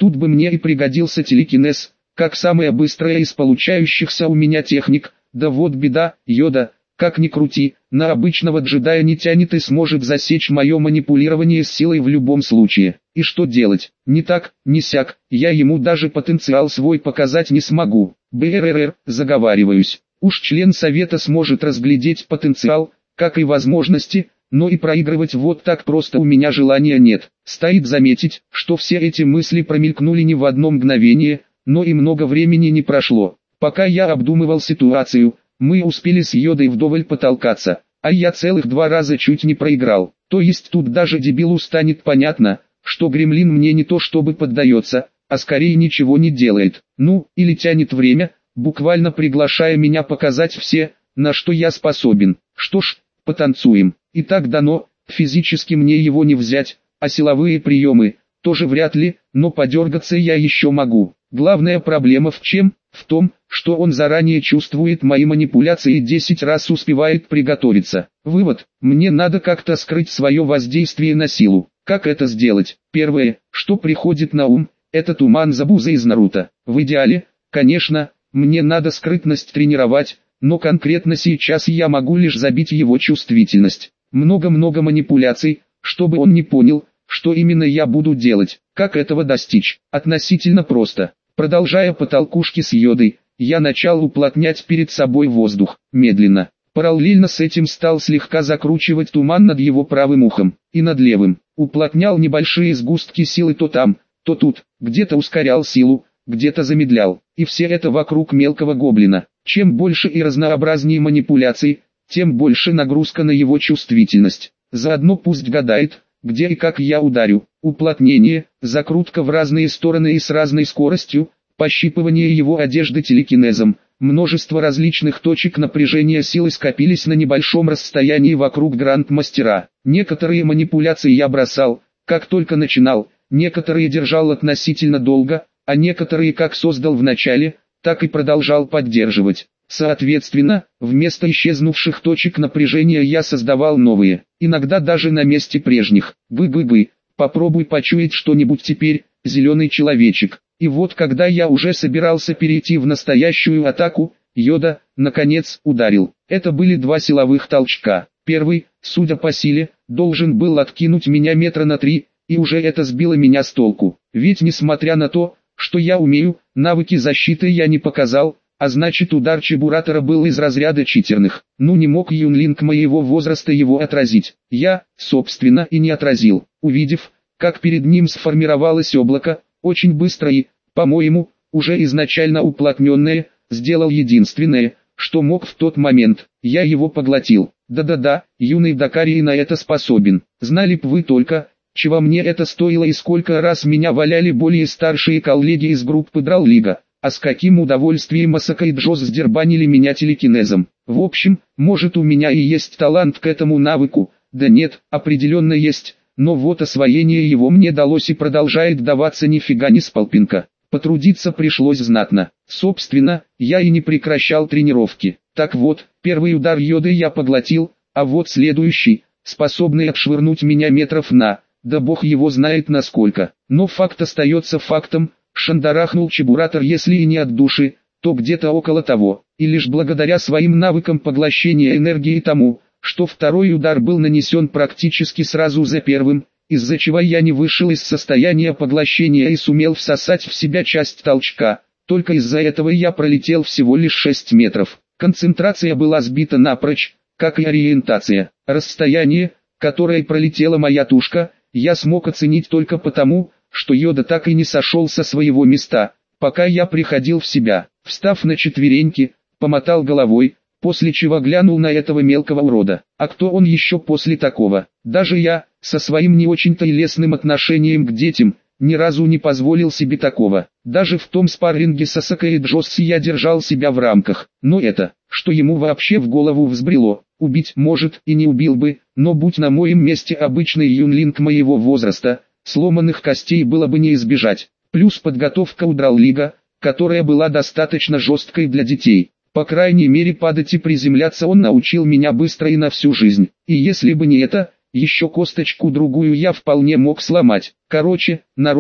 Тут бы мне и пригодился телекинез, как самая быстрая из получающихся у меня техник. Да вот беда, Йода, как ни крути, на обычного джедая не тянет и сможет засечь мое манипулирование силой в любом случае. И что делать? Не так, не сяк, я ему даже потенциал свой показать не смогу. БРР, заговариваюсь. Уж член совета сможет разглядеть потенциал, как и возможности, но и проигрывать вот так просто у меня желания нет. Стоит заметить, что все эти мысли промелькнули не в одно мгновение, но и много времени не прошло. Пока я обдумывал ситуацию, мы успели с Йодой вдоволь потолкаться, а я целых 2 раза чуть не проиграл. То есть тут даже дебилу станет понятно, что гремлин мне не то чтобы поддается, а скорее ничего не делает. Ну, или тянет время, буквально приглашая меня показать все, на что я способен. Что ж, потанцуем. И так дано, физически мне его не взять, а силовые приемы тоже вряд ли, но подергаться я еще могу. Главная проблема в чем? В том, что он заранее чувствует мои манипуляции и 10 раз успевает приготовиться. Вывод: мне надо как-то скрыть свое воздействие на силу. Как это сделать? Первое, что приходит на ум, это туман Забуза из Наруто. В идеале, конечно, мне надо скрытность тренировать, но конкретно сейчас я могу лишь забить его чувствительность. Много-много манипуляций, чтобы он не понял, что именно я буду делать. Как этого достичь? Относительно просто. Продолжая потолкушки с Йодой, я начал уплотнять перед собой воздух, медленно. Параллельно с этим стал слегка закручивать туман над его правым ухом и над левым. Уплотнял небольшие сгустки силы то там, то тут, где-то ускорял силу, где-то замедлял. И все это вокруг мелкого гоблина. Чем больше и разнообразнее манипуляций, тем больше нагрузка на его чувствительность. Заодно пусть гадает, где и как я ударю. Уплотнение, закрутка в разные стороны и с разной скоростью, пощипывание его одежды телекинезом. Множество различных точек напряжения силы скопились на небольшом расстоянии вокруг гранд-мастера. Некоторые манипуляции я бросал, как только начинал, некоторые держал относительно долго, а некоторые как создал в начале, так и продолжал поддерживать. Соответственно, вместо исчезнувших точек напряжения я создавал новые, иногда даже на месте прежних. Бы-бы-бы, попробуй почуять что-нибудь теперь, зеленый человечек. И вот когда я уже собирался перейти в настоящую атаку, Йода, наконец, ударил. Это были 2 силовых толчка. Первый, судя по силе, должен был откинуть меня метра на 3, и уже это сбило меня с толку. Ведь несмотря на то, что я умею, навыки защиты я не показал, а значит удар Чебуратора был из разряда читерных. Ну не мог юнлинг моего возраста его отразить. Я, собственно, и не отразил. Увидев, как перед ним сформировалось облако, очень быстро и, по-моему, уже изначально уплотненное, сделал единственное, что мог в тот момент. Я его поглотил. Да-да-да, юный Дакарий на это способен. Знали б вы только, чего мне это стоило и сколько раз меня валяли более старшие коллеги из группы Драл-Лига. А с каким удовольствием Асака и Джоз сдербанили меня телекинезом. В общем, может у меня и есть талант к этому навыку, да нет, определенно есть, но вот освоение его мне далось и продолжает даваться нифига не с полпинка. Потрудиться пришлось знатно. Собственно, я и не прекращал тренировки. Так вот, первый удар Йоды я поглотил, а вот следующий, способный отшвырнуть меня метров на, да бог его знает насколько. Но факт остается фактом. Шандарахнул Чебуратор если и не от души, то где-то около того, и лишь благодаря своим навыкам поглощения энергии и тому, что второй удар был нанесен практически сразу за первым, из-за чего я не вышел из состояния поглощения и сумел всосать в себя часть толчка, только из-за этого я пролетел всего лишь 6 метров. Концентрация была сбита напрочь, как и ориентация. Расстояние, которое пролетела моя тушка, я смог оценить только потому, что Йода так и не сошел со своего места, пока я приходил в себя. Встав на четвереньки, помотал головой, после чего глянул на этого мелкого урода. А кто он еще после такого? Даже я, со своим не очень-то и лестным отношением к детям, ни разу не позволил себе такого. Даже в том спарринге с Асакой и Джосси я держал себя в рамках. Но это, что ему вообще в голову взбрело, убить может и не убил бы, но будь на моем месте обычный юнлинг моего возраста, сломанных костей было бы не избежать. Плюс подготовка у Драл-Лига, которая была достаточно жесткой для детей. По крайней мере падать и приземляться он научил меня быстро и на всю жизнь. И если бы не это, еще косточку другую я вполне мог сломать. Короче, народ,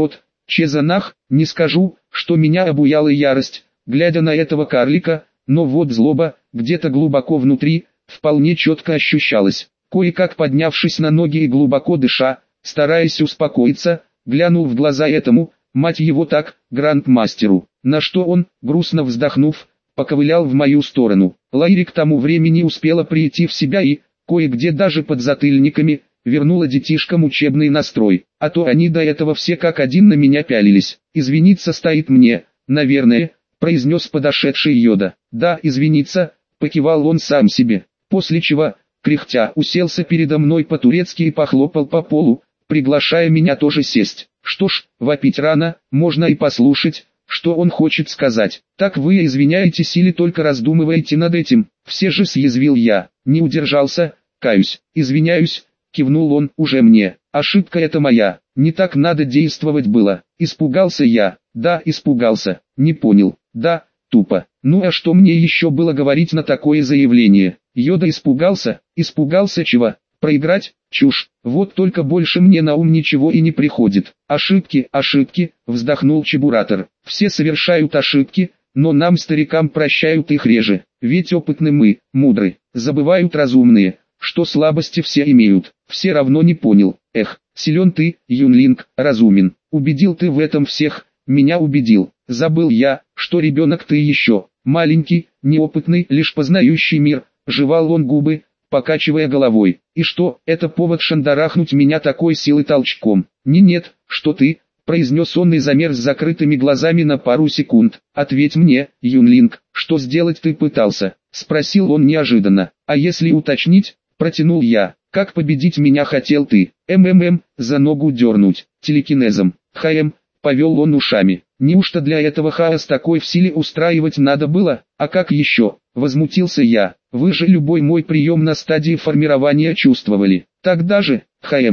Чезанах, не скажу, что меня обуяла ярость, глядя на этого карлика, но вот злоба, где-то глубоко внутри, вполне четко ощущалась. Кое-как поднявшись на ноги и глубоко дыша, стараясь успокоиться, глянул в глаза этому, мать его так, грандмастеру, на что он, грустно вздохнув, поковылял в мою сторону. Лайри к тому времени успела прийти в себя и, кое-где даже под затыльниками, вернула детишкам учебный настрой, а то они до этого все как один на меня пялились. «Извиниться стоит мне, наверное», — произнес подошедший Йода. «Да, извиниться», — покивал он сам себе, после чего, кряхтя, уселся передо мной по-турецки и похлопал по полу, приглашая меня тоже сесть. Что ж, вопить рано, можно и послушать, что он хочет сказать. «Так вы извиняетесь или только раздумываете над этим?» Все же съязвил я, не удержался, каюсь, извиняюсь, кивнул он, уже мне. Ошибка это моя, не так надо действовать было. Испугался я, да, испугался, не понял, да, тупо. Ну а что мне еще было говорить на такое заявление? Йода испугался чего? Проиграть? Чушь. Вот только больше мне на ум ничего и не приходит. Ошибки, вздохнул Чебуратор. Все совершают ошибки, но нам, старикам, прощают их реже. Ведь опытны мы, мудры, забывают разумные, что слабости все имеют. Все равно не понял. Эх, силен ты, Юнлинг, разумен. Убедил ты в этом всех, меня убедил. Забыл я, что ребенок ты еще, маленький, неопытный, лишь познающий мир. Жевал он губы, покачивая головой. И что, это повод шандарахнуть меня такой силой толчком? Нет, что ты, произнес он и замер с закрытыми глазами на пару секунд. Ответь мне, Юнлинг, что сделать ты пытался? Спросил он неожиданно. А если уточнить, протянул я. Как победить меня хотел ты? За ногу дернуть, телекинезом. Повел он ушами. Неужто для этого хаос такой в силе устраивать надо было? А как еще? Возмутился я. Вы же любой мой прием на стадии формирования чувствовали. Тогда же,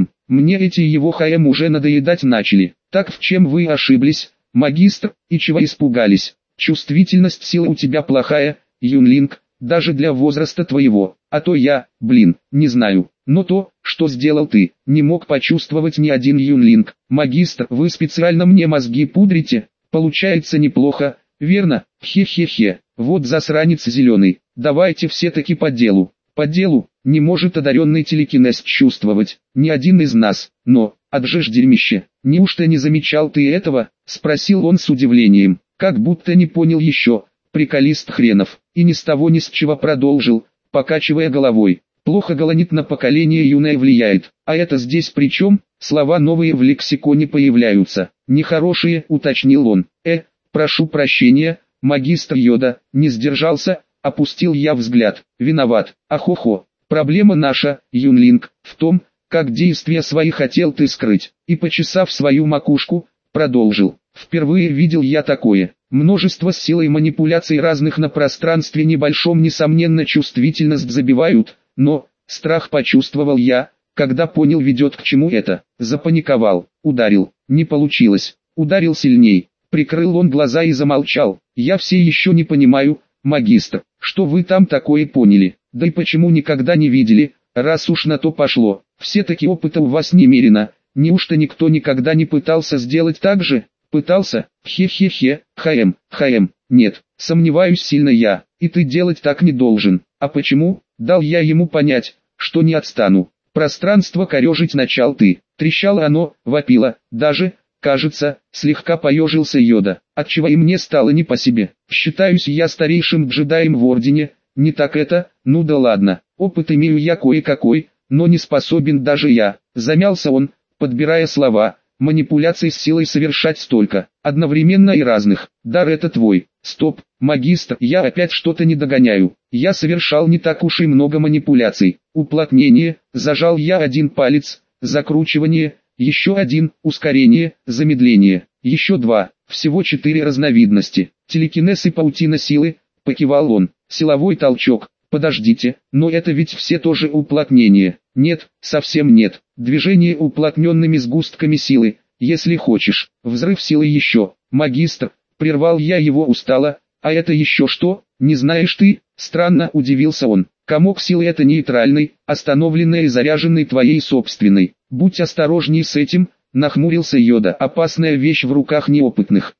мне эти его уже надоедать начали. Так в чем вы ошиблись, магистр, и чего испугались? Чувствительность силы у тебя плохая, Юнлинг, даже для возраста твоего. А то я, не знаю. Но то, что сделал ты, не мог почувствовать ни один Юнлинг. Магистр, вы специально мне мозги пудрите? Получается неплохо, верно? Хе-хе-хе. Вот засранец зеленый. Давайте все-таки по делу. По делу, не может одаренный телекинез чувствовать, ни один из нас. Но, отжешь дерьмище, неужто не замечал ты этого? Спросил он с удивлением, как будто не понял еще. Приколист хренов. И ни с того ни с чего продолжил, покачивая головой. Плохо голонит на поколение юное влияет. А это здесь при чем? Слова новые в лексиконе появляются. Нехорошие, уточнил он. Прошу прощения, магистр Йода, не сдержался, опустил я взгляд. Виноват. Ахохо. Проблема наша, Юнлинг, в том, как действия свои хотел ты скрыть. И почесав свою макушку, продолжил. Впервые видел я такое. Множество сил и манипуляций разных на пространстве небольшом несомненно чувствительность забивают, но, страх почувствовал я, когда понял ведет к чему это. Запаниковал, ударил, не получилось, ударил сильней. Прикрыл он глаза и замолчал. Я все еще не понимаю, магистр, что вы там такое поняли, да и почему никогда не видели, раз уж на то пошло. Все-таки опыта у вас немерено, неужто никто никогда не пытался сделать так же? Пытался? Хе-хе-хе, нет, сомневаюсь сильно я, и ты делать так не должен. А почему? Дал я ему понять, что не отстану. Пространство корежить начал ты. Трещало оно, вопило, даже, кажется, слегка поежился Йода, отчего и мне стало не по себе. Считаюсь я старейшим джедаем в Ордене, не так это, ну да ладно, опыт имею я кое-какой, но не способен даже я. Замялся он, подбирая слова. Манипуляций с силой совершать столько, одновременно и разных. Дар это твой. Стоп, магистр, я опять что-то не догоняю. Я совершал не так уж и много манипуляций. Уплотнение, зажал я один палец, закручивание, еще один, ускорение, замедление, еще два, всего 4 разновидности. Телекинез и паутина силы, покивал он, силовой толчок. Подождите, но это ведь все тоже уплотнение. Нет, совсем нет. Движение уплотненными сгустками силы, если хочешь. Взрыв силы еще. Магистр, прервал я его устало. А это еще что? Не знаешь ты? Странно, удивился он. Комок силы это нейтральный, остановленный и заряженный твоей собственной. Будь осторожней с этим, нахмурился Йода. Опасная вещь в руках неопытных.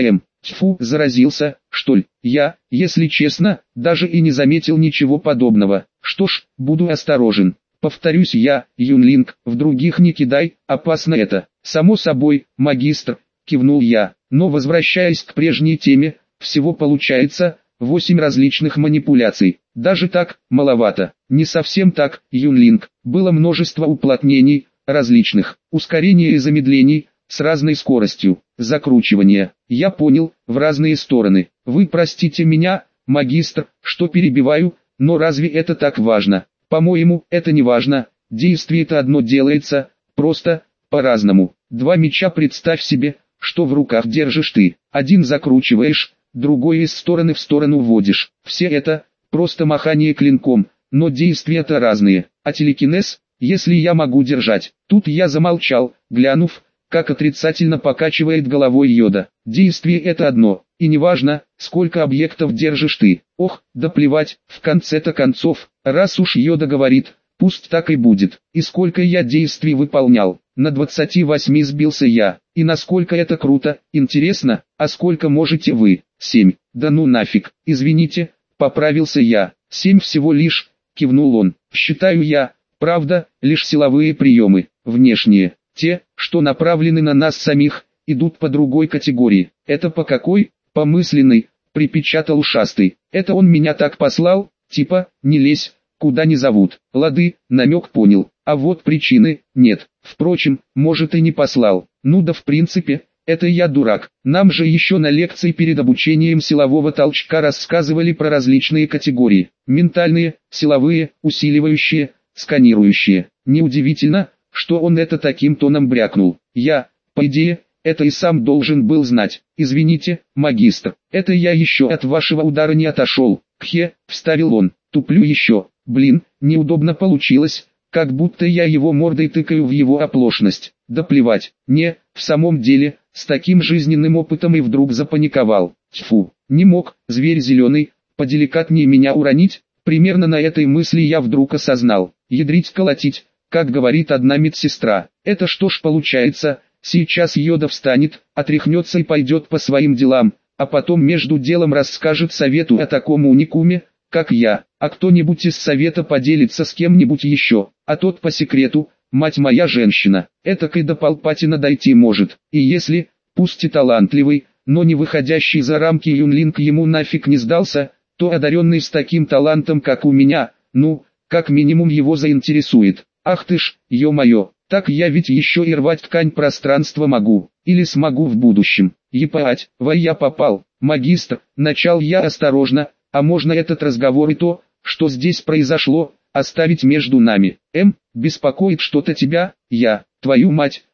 Тьфу, заразился, что ли? Я, если честно, даже и не заметил ничего подобного. Что ж, буду осторожен. Повторюсь я, Юнлинг, в других не кидай, опасно это. Само собой, магистр, кивнул я. Но возвращаясь к прежней теме, всего получается 8 различных манипуляций. Даже так, маловато. Не совсем так, Юнлинг. Было множество уплотнений, различных, ускорений и замедлений, с разной скоростью, закручивания. Я понял, в разные стороны. Вы простите меня, магистр, что перебиваю, но разве это так важно? По-моему, это не важно. Действие-то одно делается, просто, по-разному. 2 меча представь себе, что в руках держишь ты. Один закручиваешь, другой из стороны в сторону вводишь. Все это, просто махание клинком, но действия-то разные. А телекинез, если я могу держать. Тут я замолчал, глянув, как отрицательно покачивает головой Йода. Действие это одно, и неважно, сколько объектов держишь ты. Ох, да плевать, в конце-то концов, раз уж Йода говорит, пусть так и будет. И сколько я действий выполнял, на 28 сбился я. И насколько это круто, интересно, а сколько можете вы? 7, да ну нафиг, извините, поправился я. 7 всего лишь, кивнул он. Считаю я, правда, лишь силовые приемы, внешние. Те, что направлены на нас самих, идут по другой категории. Это по какой? По мысленной, припечатал ушастый. Это он меня так послал, типа, не лезь, куда не зовут. Лады, намек понял. А вот причины, нет. Впрочем, может и не послал. Ну да в принципе, это я дурак. Нам же еще на лекции перед обучением силового толчка рассказывали про различные категории. Ментальные, силовые, усиливающие, сканирующие. Неудивительно, что он это таким тоном брякнул. Я, по идее, это и сам должен был знать. Извините, магистр, это я еще от вашего удара не отошел. Кхе, вставил он, туплю еще. Блин, неудобно получилось, как будто я его мордой тыкаю в его оплошность. Да плевать, не, в самом деле, с таким жизненным опытом и вдруг запаниковал. Тьфу, не мог, зверь зеленый, поделикатнее меня уронить. Примерно на этой мысли я вдруг осознал. Ядрить-колотить. Как говорит одна медсестра, это что ж получается, сейчас Йода встанет, отряхнется и пойдет по своим делам, а потом между делом расскажет совету о таком уникуме, как я, а кто-нибудь из совета поделится с кем-нибудь еще, а тот по секрету, мать моя женщина, этак и до Палпатина дойти может, и если, пусть и талантливый, но не выходящий за рамки Юнлинг ему нафиг не сдался, то одаренный с таким талантом как у меня, ну, как минимум его заинтересует. Ах ты ж, ё-моё, так я ведь еще и рвать ткань пространства могу, или смогу в будущем. Епать, я попал, магистр, начал я осторожно, а можно этот разговор и то, что здесь произошло, оставить между нами. Беспокоит что-то тебя, твою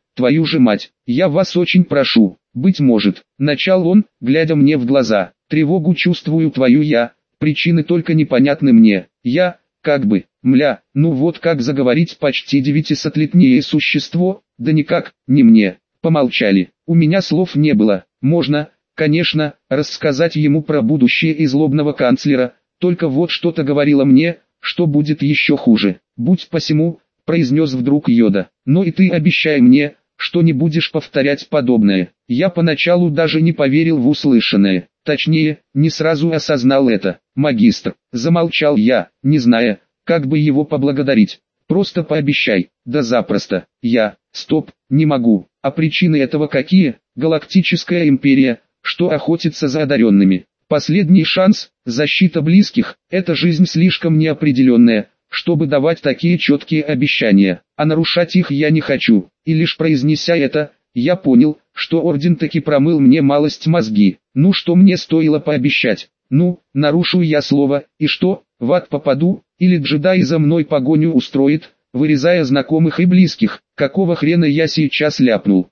же мать, я вас очень прошу, быть может, начал он, глядя мне в глаза, тревогу чувствую твою причины только непонятны мне, как бы, ну вот как заговорить почти 900-летнее существо, да никак, не мне. Помолчали, у меня слов не было, можно, конечно, рассказать ему про будущее и злобного канцлера, только вот что-то говорило мне, что будет еще хуже. Будь посему, произнес вдруг Йода, но и ты обещай мне, что не будешь повторять подобное. Я поначалу даже не поверил в услышанное, точнее, не сразу осознал это. Магистр, замолчал я, не зная, как бы его поблагодарить. Просто пообещай. Да запросто. Стоп, не могу. А причины этого какие? Галактическая империя, что охотится за одаренными. Последний шанс, защита близких, это жизнь слишком неопределенная, чтобы давать такие четкие обещания. А нарушать их я не хочу. И лишь произнеся это, я понял, что орден таки промыл мне малость мозги. Ну что мне стоило пообещать? Ну, нарушу я слово, и что, в ад попаду, или джедай за мной погоню устроит, вырезая знакомых и близких, какого хрена я сейчас ляпнул.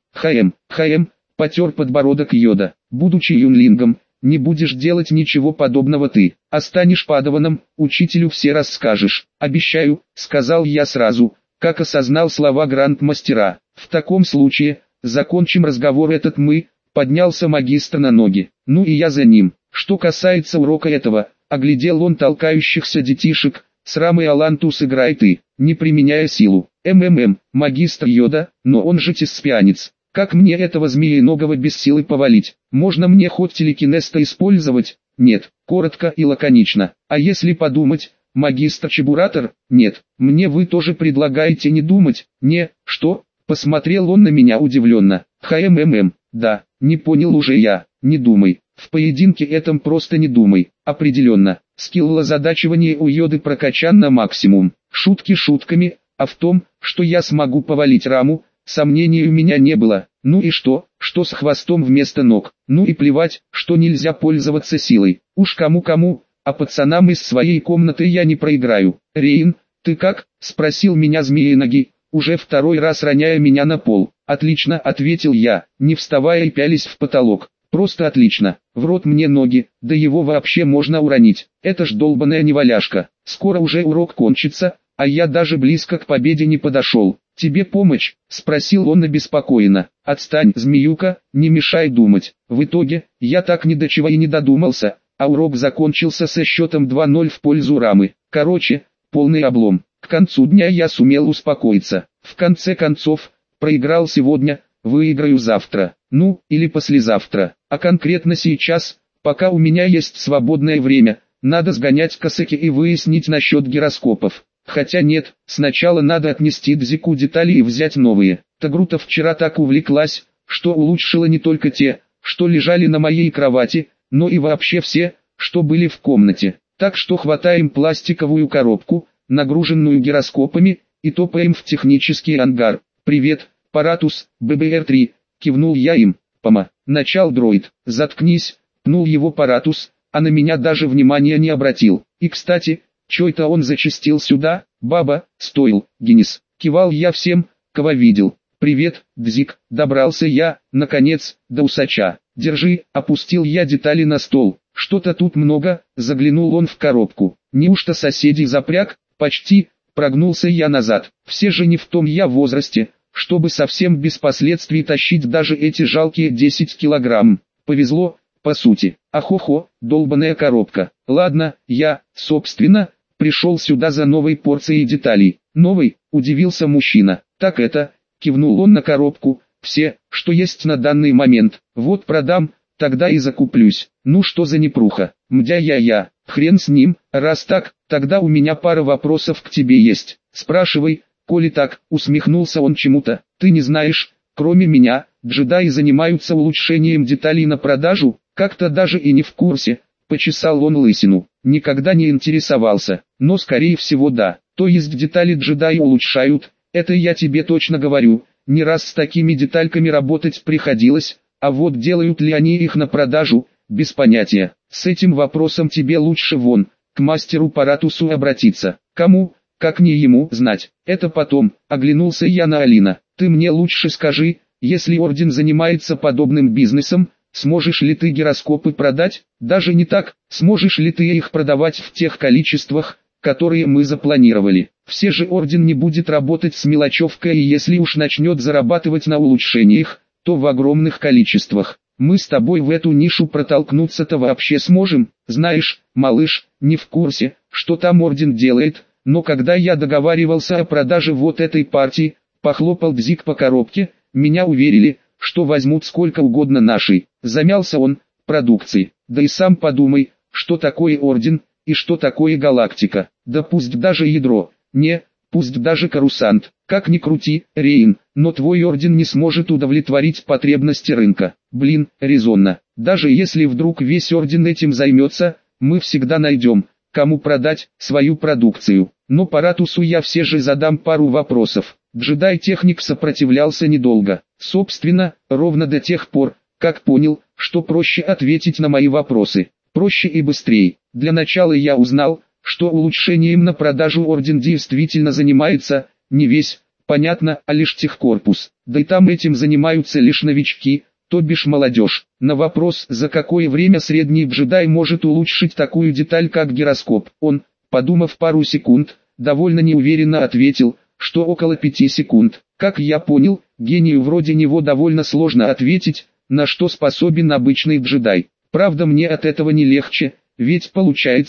Потер подбородок Йода, будучи юнлингом, не будешь делать ничего подобного ты, станешь падаваном, учителю все расскажешь. Обещаю, сказал я сразу, как осознал слова гранд-мастера. В таком случае, закончим разговор этот мы, поднялся магистр на ноги, ну и я за ним. Что касается урока этого, оглядел он толкающихся детишек, С Рамой Аланту сыграй ты, не применяя силу. Магистр Йода, но он же теспианец. Как мне этого змееногого без силы повалить? Можно мне хоть телекинез-то использовать? Нет, коротко и лаконично. А если подумать, магистр Чебуратор? Нет, мне вы тоже предлагаете не думать? Не, что? Посмотрел он на меня удивленно. Да, не понял уже я, не думай. В поединке этом просто не думай. Определенно, скилл озадачивания у Йоды прокачан на максимум. Шутки шутками, а в том, что я смогу повалить Раму, сомнений у меня не было. Ну и что с хвостом вместо ног? Ну и плевать, что нельзя пользоваться силой. Уж кому-кому, а пацанам из своей комнаты я не проиграю. Рейн, ты как? Спросил меня змееногий, уже второй раз роняя меня на пол. Отлично, ответил я, не вставая и пялись в потолок. Просто отлично. В рот мне ноги, да его вообще можно уронить. Это ж долбаная неваляшка. Скоро уже урок кончится, а я даже близко к победе не подошел. «Тебе помочь?» – спросил он обеспокоенно. «Отстань, змеюка, не мешай думать». В итоге, я так ни до чего и не додумался, а урок закончился со счетом 2-0 в пользу Рамы. Короче, полный облом. К концу дня я сумел успокоиться. В конце концов, проиграл сегодня, выиграю завтра. Ну, или послезавтра. А конкретно сейчас, пока у меня есть свободное время, надо сгонять к Косаке и выяснить насчет гироскопов. Хотя нет, сначала надо отнести Дзику детали и взять новые. Тагрута вчера так увлеклась, что улучшила не только те, что лежали на моей кровати, но и вообще все, что были в комнате. Так что хватаем пластиковую коробку, нагруженную гироскопами, и топаем в технический ангар. «Привет, Паратус, ББР-3», кивнул я им. «Пома, начал дроид, заткнись», пнул его Паратус, а на меня даже внимания не обратил. И кстати, чё это он зачастил сюда? Баба, стоил, Генис. Кивал я всем, кого видел. «Привет, Дзик», добрался я, наконец, до усача. «Держи», опустил я детали на стол. «Что-то тут много», заглянул он в коробку. «Неужто соседей запряг?» «Почти», прогнулся я назад. «Все же не в том я возрасте, чтобы совсем без последствий тащить даже эти жалкие 10 килограмм. Повезло, по сути. Ахохо, долбаная коробка. Ладно, я, собственно, пришел сюда за новой порцией деталей». «Новый?» – удивился мужчина. «Так это», – кивнул он на коробку, «все, что есть на данный момент. Вот продам, тогда и закуплюсь». «Ну что за непруха? Мдя-я-я, хрен с ним, раз так, тогда у меня пара вопросов к тебе есть. Спрашивай, коли так», – усмехнулся он чему-то. «Ты не знаешь, кроме меня, джедаи занимаются улучшением деталей на продажу?» «Как-то даже и не в курсе», – почесал он лысину. «Никогда не интересовался, но скорее всего да. То есть детали джедаи улучшают, это я тебе точно говорю, не раз с такими детальками работать приходилось, а вот делают ли они их на продажу, без понятия. С этим вопросом тебе лучше вон, к мастеру Паратусу обратиться. Кому, как не ему, знать. Это потом», – оглянулся я на Алина. «Ты мне лучше скажи, если орден занимается подобным бизнесом, сможешь ли ты гироскопы продать? Даже не так, сможешь ли ты их продавать в тех количествах, которые мы запланировали. Все же орден не будет работать с мелочевкой, и если уж начнет зарабатывать на улучшениях, то в огромных количествах. Мы с тобой в эту нишу протолкнуться-то вообще сможем? Знаешь, малыш, не в курсе, что там орден делает, но когда я договаривался о продаже вот этой партии, похлопал Бзик по коробке, меня уверили, что возьмут сколько угодно нашей». Замялся он, продукции. «Да и сам подумай, что такое орден, и что такое галактика. Да пусть даже ядро, пусть даже карусант. Как ни крути, Рейн, но твой орден не сможет удовлетворить потребности рынка. Блин, резонно. Даже если вдруг весь орден этим займется, мы всегда найдем, кому продать свою продукцию. Но Паратусу я все же задам пару вопросов». Джедай-техник сопротивлялся недолго. Собственно, ровно до тех пор, как понял, что проще ответить на мои вопросы. Проще и быстрее. Для начала я узнал, что улучшением на продажу орден действительно занимается, не весь, понятно, а лишь техкорпус. Да и там этим занимаются лишь новички, то бишь молодежь. На вопрос, за какое время средний джедай может улучшить такую деталь как гироскоп, он, подумав пару секунд, довольно неуверенно ответил, что около 5 секунд. Как я понял, гению вроде него довольно сложно ответить, на что способен обычный джедай. Правда, мне от этого не легче, ведь получается,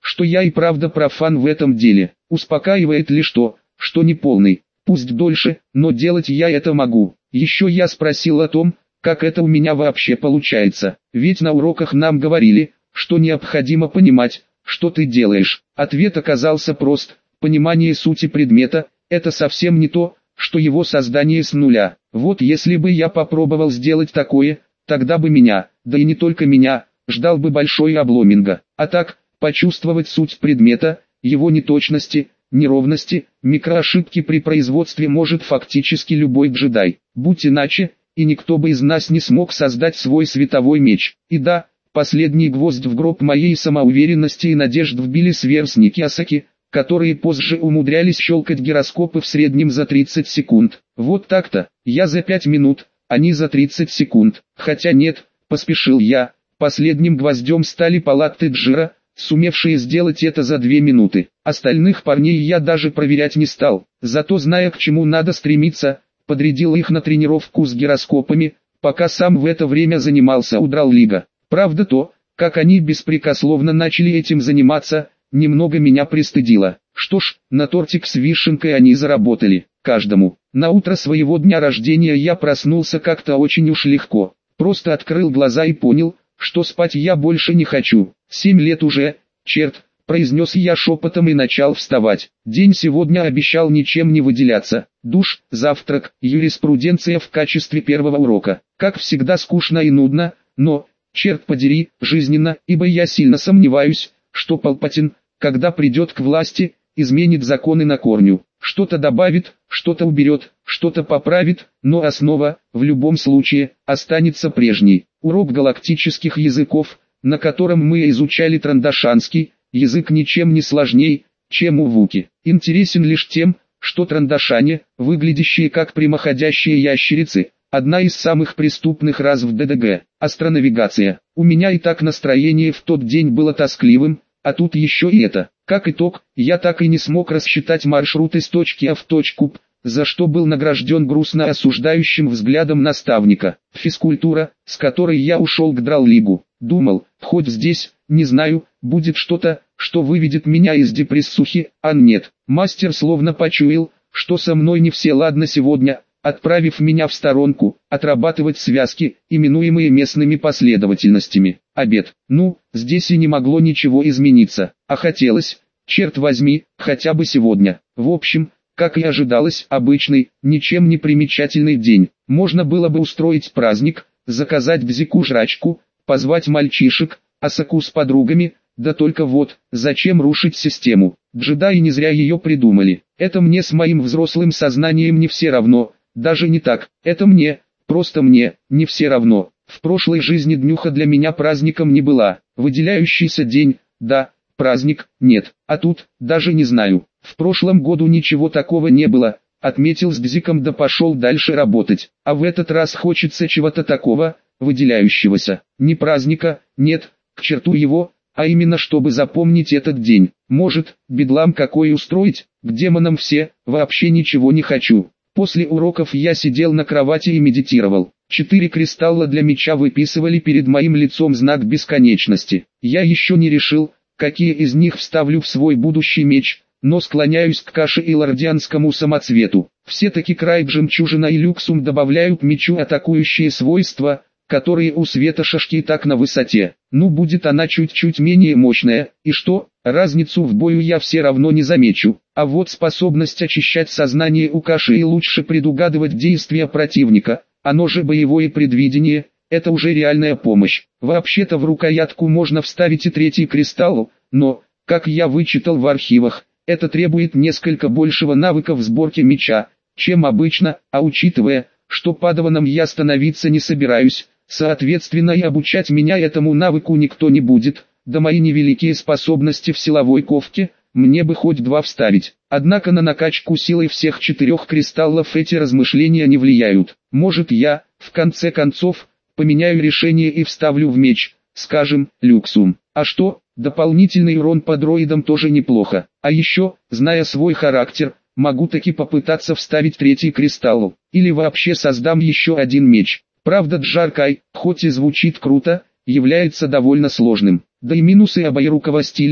что я и правда профан в этом деле. Успокаивает лишь то, что не полный. Пусть дольше, но делать я это могу. Еще я спросил о том, как это у меня вообще получается. Ведь на уроках нам говорили, что необходимо понимать, что ты делаешь. Ответ оказался прост. Понимание сути предмета – это совсем не то, что его создание с нуля. Вот если бы я попробовал сделать такое, тогда бы меня, да и не только меня, ждал бы большой обломинго. А так, почувствовать суть предмета, его неточности, неровности, микроошибки при производстве может фактически любой джедай. Будь иначе, и никто бы из нас не смог создать свой световой меч. И да, последний гвоздь в гроб моей самоуверенности и надежд вбили сверстники Асаки, которые позже умудрялись щелкать гироскопы в среднем за 30 секунд. Вот так-то, я за 5 минут, они за 30 секунд. Хотя нет, поспешил я, последним гвоздем стали палатты Джира, сумевшие сделать это за 2 минуты. Остальных парней я даже проверять не стал, зато зная, к чему надо стремиться, подрядил их на тренировку с гироскопами, пока сам в это время занимался у Драллига. Правда то, как они беспрекословно начали этим заниматься, немного меня пристыдило. Что ж, на тортик с вишенкой они заработали, каждому. На утро своего дня рождения я проснулся как-то очень уж легко. Просто открыл глаза и понял, что спать я больше не хочу. 7 лет уже, черт, произнес я шепотом и начал вставать. День сегодня обещал ничем не выделяться. Душ, завтрак, юриспруденция в качестве первого урока. Как всегда скучно и нудно, но, черт подери, жизненно, ибо я сильно сомневаюсь, что Палпатин, когда придет к власти, изменит законы на корню. Что-то добавит, что-то уберет, что-то поправит, но основа, в любом случае, останется прежней. Урок галактических языков, на котором мы изучали трандашанский, язык ничем не сложней, чем у Вуки. Интересен лишь тем, что трандашане, выглядящие как прямоходящие ящерицы, одна из самых преступных рас в ДДГ. Астронавигация. У меня и так настроение в тот день было тоскливым, а тут еще и это. Как итог, я так и не смог рассчитать маршрут из точки А в точку П, за что был награжден грустно осуждающим взглядом наставника. Физкультура, с которой я ушел к Драллигу. Думал, хоть здесь, не знаю, будет что-то, что выведет меня из депрессухи, а нет. Мастер словно почуял, что со мной не все ладно сегодня, отправив меня в сторонку, отрабатывать связки, именуемые местными последовательностями. Обед. Ну, здесь и не могло ничего измениться, а хотелось, черт возьми, хотя бы сегодня. В общем, как и ожидалось, обычный, ничем не примечательный день. Можно было бы устроить праздник, заказать бзику жрачку, позвать мальчишек, Асаку с подругами, да только вот, зачем рушить систему? Джедаи не зря ее придумали. Это мне с моим взрослым сознанием не все равно, даже не так, это мне, просто мне, не все равно. В прошлой жизни днюха для меня праздником не была, выделяющийся день, да, праздник, нет, а тут, даже не знаю. В прошлом году ничего такого не было, отметил с бзиком да пошел дальше работать, а в этот раз хочется чего-то такого, выделяющегося. Не праздника, нет, к черту его, а именно чтобы запомнить этот день. Может, бедлам какой устроить, к демонам все, вообще ничего не хочу. После уроков я сидел на кровати и медитировал. 4 кристалла для меча выписывали перед моим лицом знак бесконечности. Я еще не решил, какие из них вставлю в свой будущий меч, но склоняюсь к каше и лордианскому самоцвету. Все-таки край жемчужина и люксум добавляют мечу атакующие свойства, которые у светошашки так на высоте. Ну будет она чуть-чуть менее мощная, и что, разницу в бою я все равно не замечу. А вот способность очищать сознание у каши и лучше предугадывать действия противника, оно же боевое предвидение, это уже реальная помощь. Вообще-то в рукоятку можно вставить и 3-й кристалл, но, как я вычитал в архивах, это требует несколько большего навыка в сборке меча, чем обычно, а учитывая, что падаваном я становиться не собираюсь, соответственно и обучать меня этому навыку никто не будет, да мои невеликие способности в силовой ковке, мне бы хоть 2 вставить. Однако на накачку силой всех 4 кристаллов эти размышления не влияют. Может я, в конце концов, поменяю решение и вставлю в меч, скажем, люксум. А что, дополнительный урон по дроидам тоже неплохо. А еще, зная свой характер, могу таки попытаться вставить 3-й кристалл. Или вообще создам еще один меч. Правда Джаркай, хоть и звучит круто, является довольно сложным. Да и минусы обоирукого стиля,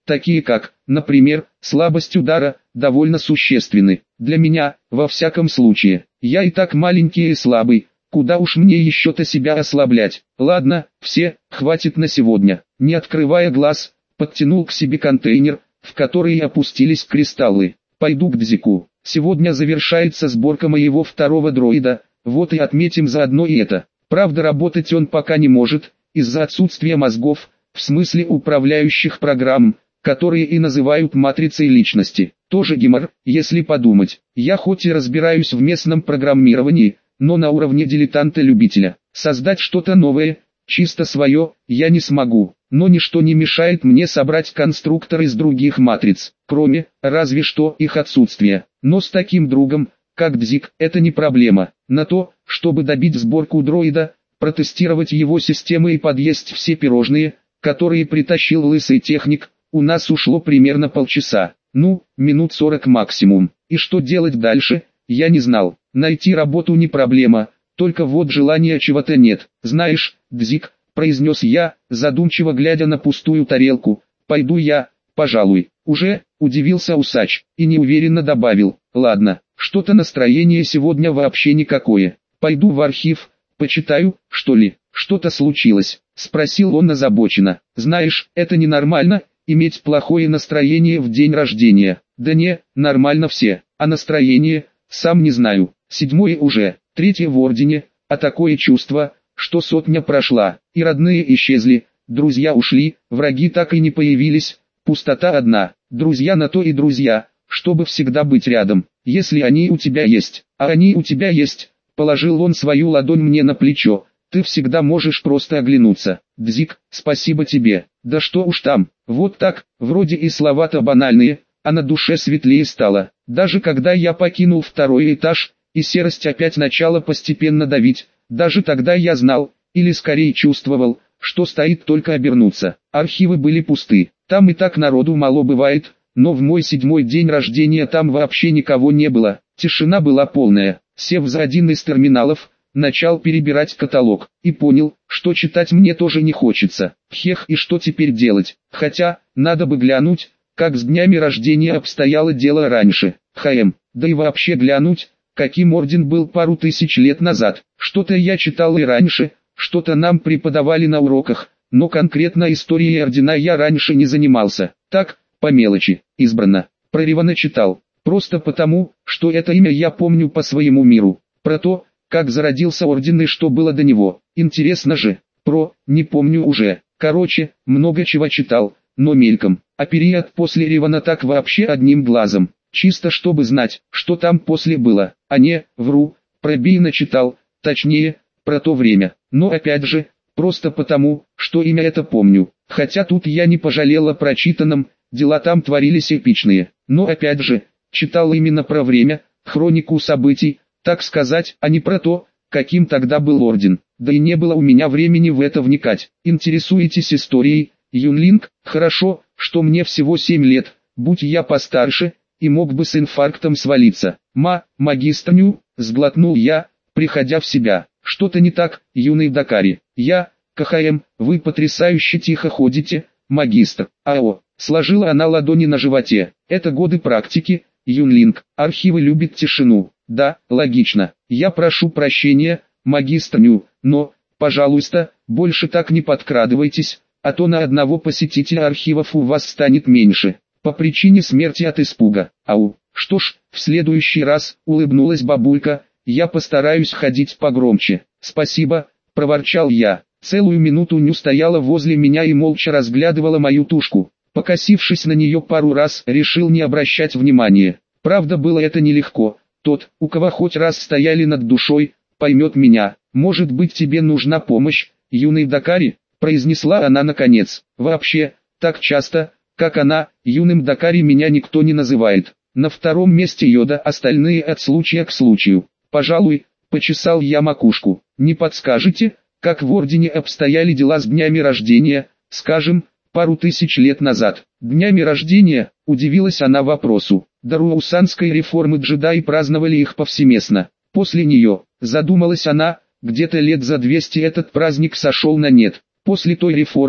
такие как, например, слабость удара, довольно существенны. Для меня, во всяком случае, я и так маленький и слабый, куда уж мне еще-то себя ослаблять. Ладно, все, хватит на сегодня. Не открывая глаз, подтянул к себе контейнер, в который опустились кристаллы. Пойду к Дзику. Сегодня завершается сборка моего второго дроида, вот и отметим заодно и это. Правда, работать он пока не может, из-за отсутствия мозгов, в смысле управляющих программ, которые и называют матрицей личности. Тоже гемор, если подумать. Я хоть и разбираюсь в местном программировании, но на уровне дилетанта-любителя. Создать что-то новое, чисто свое, я не смогу. Но ничто не мешает мне собрать конструктор из других матриц, кроме, разве что, их отсутствия. Но с таким другом, как Дзик, это не проблема. На то, чтобы добить сборку дроида, протестировать его системы и подъесть все пирожные, которые притащил лысый техник, у нас ушло примерно полчаса. Ну, минут 40 максимум. И что делать дальше, я не знал. Найти работу не проблема, только вот желания чего-то нет. Знаешь, Дзик, произнес я, задумчиво глядя на пустую тарелку, пойду я, пожалуй. Уже, удивился усач, и неуверенно добавил, ладно, что-то настроение сегодня вообще никакое. Пойду в архив, почитаю, что ли. Что-то случилось, спросил он озабоченно. Знаешь, это ненормально, иметь плохое настроение в день рождения. Да не, нормально все, а настроение, сам не знаю. 7-е уже, 3-е в ордене, а такое чувство, что сотня прошла, и родные исчезли, друзья ушли, враги так и не появились, пустота одна. Друзья на то и друзья, чтобы всегда быть рядом, если они у тебя есть, а они у тебя есть. Положил он свою ладонь мне на плечо. Ты всегда можешь просто оглянуться. Дзик, спасибо тебе. Да что уж там, вот так, вроде и слова-то банальные, а на душе светлее стало. Даже когда я покинул второй этаж, и серость опять начала постепенно давить, даже тогда я знал, или скорее чувствовал, что стоит только обернуться. Архивы были пусты, там и так народу мало бывает, но в мой 7-й день рождения там вообще никого не было. Тишина была полная. Сев за один из терминалов, начал перебирать каталог, и понял, что читать мне тоже не хочется. Хех, и что теперь делать? Хотя, надо бы глянуть, как с днями рождения обстояло дело раньше. Да и вообще глянуть, каким орден был пару тысяч лет назад. Что-то я читал и раньше, что-то нам преподавали на уроках, но конкретно историей ордена я раньше не занимался. Так, по мелочи, избранно. Про Ревана читал, просто потому, что это имя я помню по своему миру. Про то, как зародился орден и что было до него. Интересно же. Не помню уже. Короче, много чего читал, но мельком. А период после Ревана так вообще одним глазом. Чисто чтобы знать, что там после было. А не, вру, про Бейна читал, точнее, про то время. Но опять же, просто потому, что имя это помню. Хотя тут я не пожалел о прочитанном, дела там творились эпичные. Но опять же, читал именно про время, хронику событий, так сказать, а не про то, каким тогда был орден. Да и не было у меня времени в это вникать. Интересуетесь историей, Юнлинг? Хорошо, что мне всего 7 лет, будь я постарше, и мог бы с инфарктом свалиться. Магистрню, сглотнул я, приходя в себя. Что-то не так, юный Дакари. КХМ, вы потрясающе тихо ходите, магистр. Сложила она ладони на животе. Это годы практики, Юнлинг. Архивы любят тишину. Да, логично. Я прошу прощения, магистр Ню, но, пожалуйста, больше так не подкрадывайтесь, а то на одного посетителя архивов у вас станет меньше. По причине смерти от испуга. Что ж, в следующий раз, улыбнулась бабулька, я постараюсь ходить погромче. Спасибо, проворчал я. Целую минуту Ню стояла возле меня и молча разглядывала мою тушку. Покосившись на нее пару раз, решил не обращать внимания. Правда, было это нелегко. Тот, у кого хоть раз стояли над душой, поймет меня. Может быть, тебе нужна помощь, юный Дакари, произнесла она наконец. Вообще, так часто, как она, юным Дакари меня никто не называет. На втором месте Йода, остальные от случая к случаю. Пожалуй, почесал я макушку. Не подскажете, как в ордене обстояли дела с днями рождения, скажем, пару тысяч лет назад? Днями рождения, удивилась она вопросу. До руаусанской реформы джедаи праздновали их повсеместно. После нее, задумалась она, где-то лет за 200 этот праздник сошел на нет. После той реформы,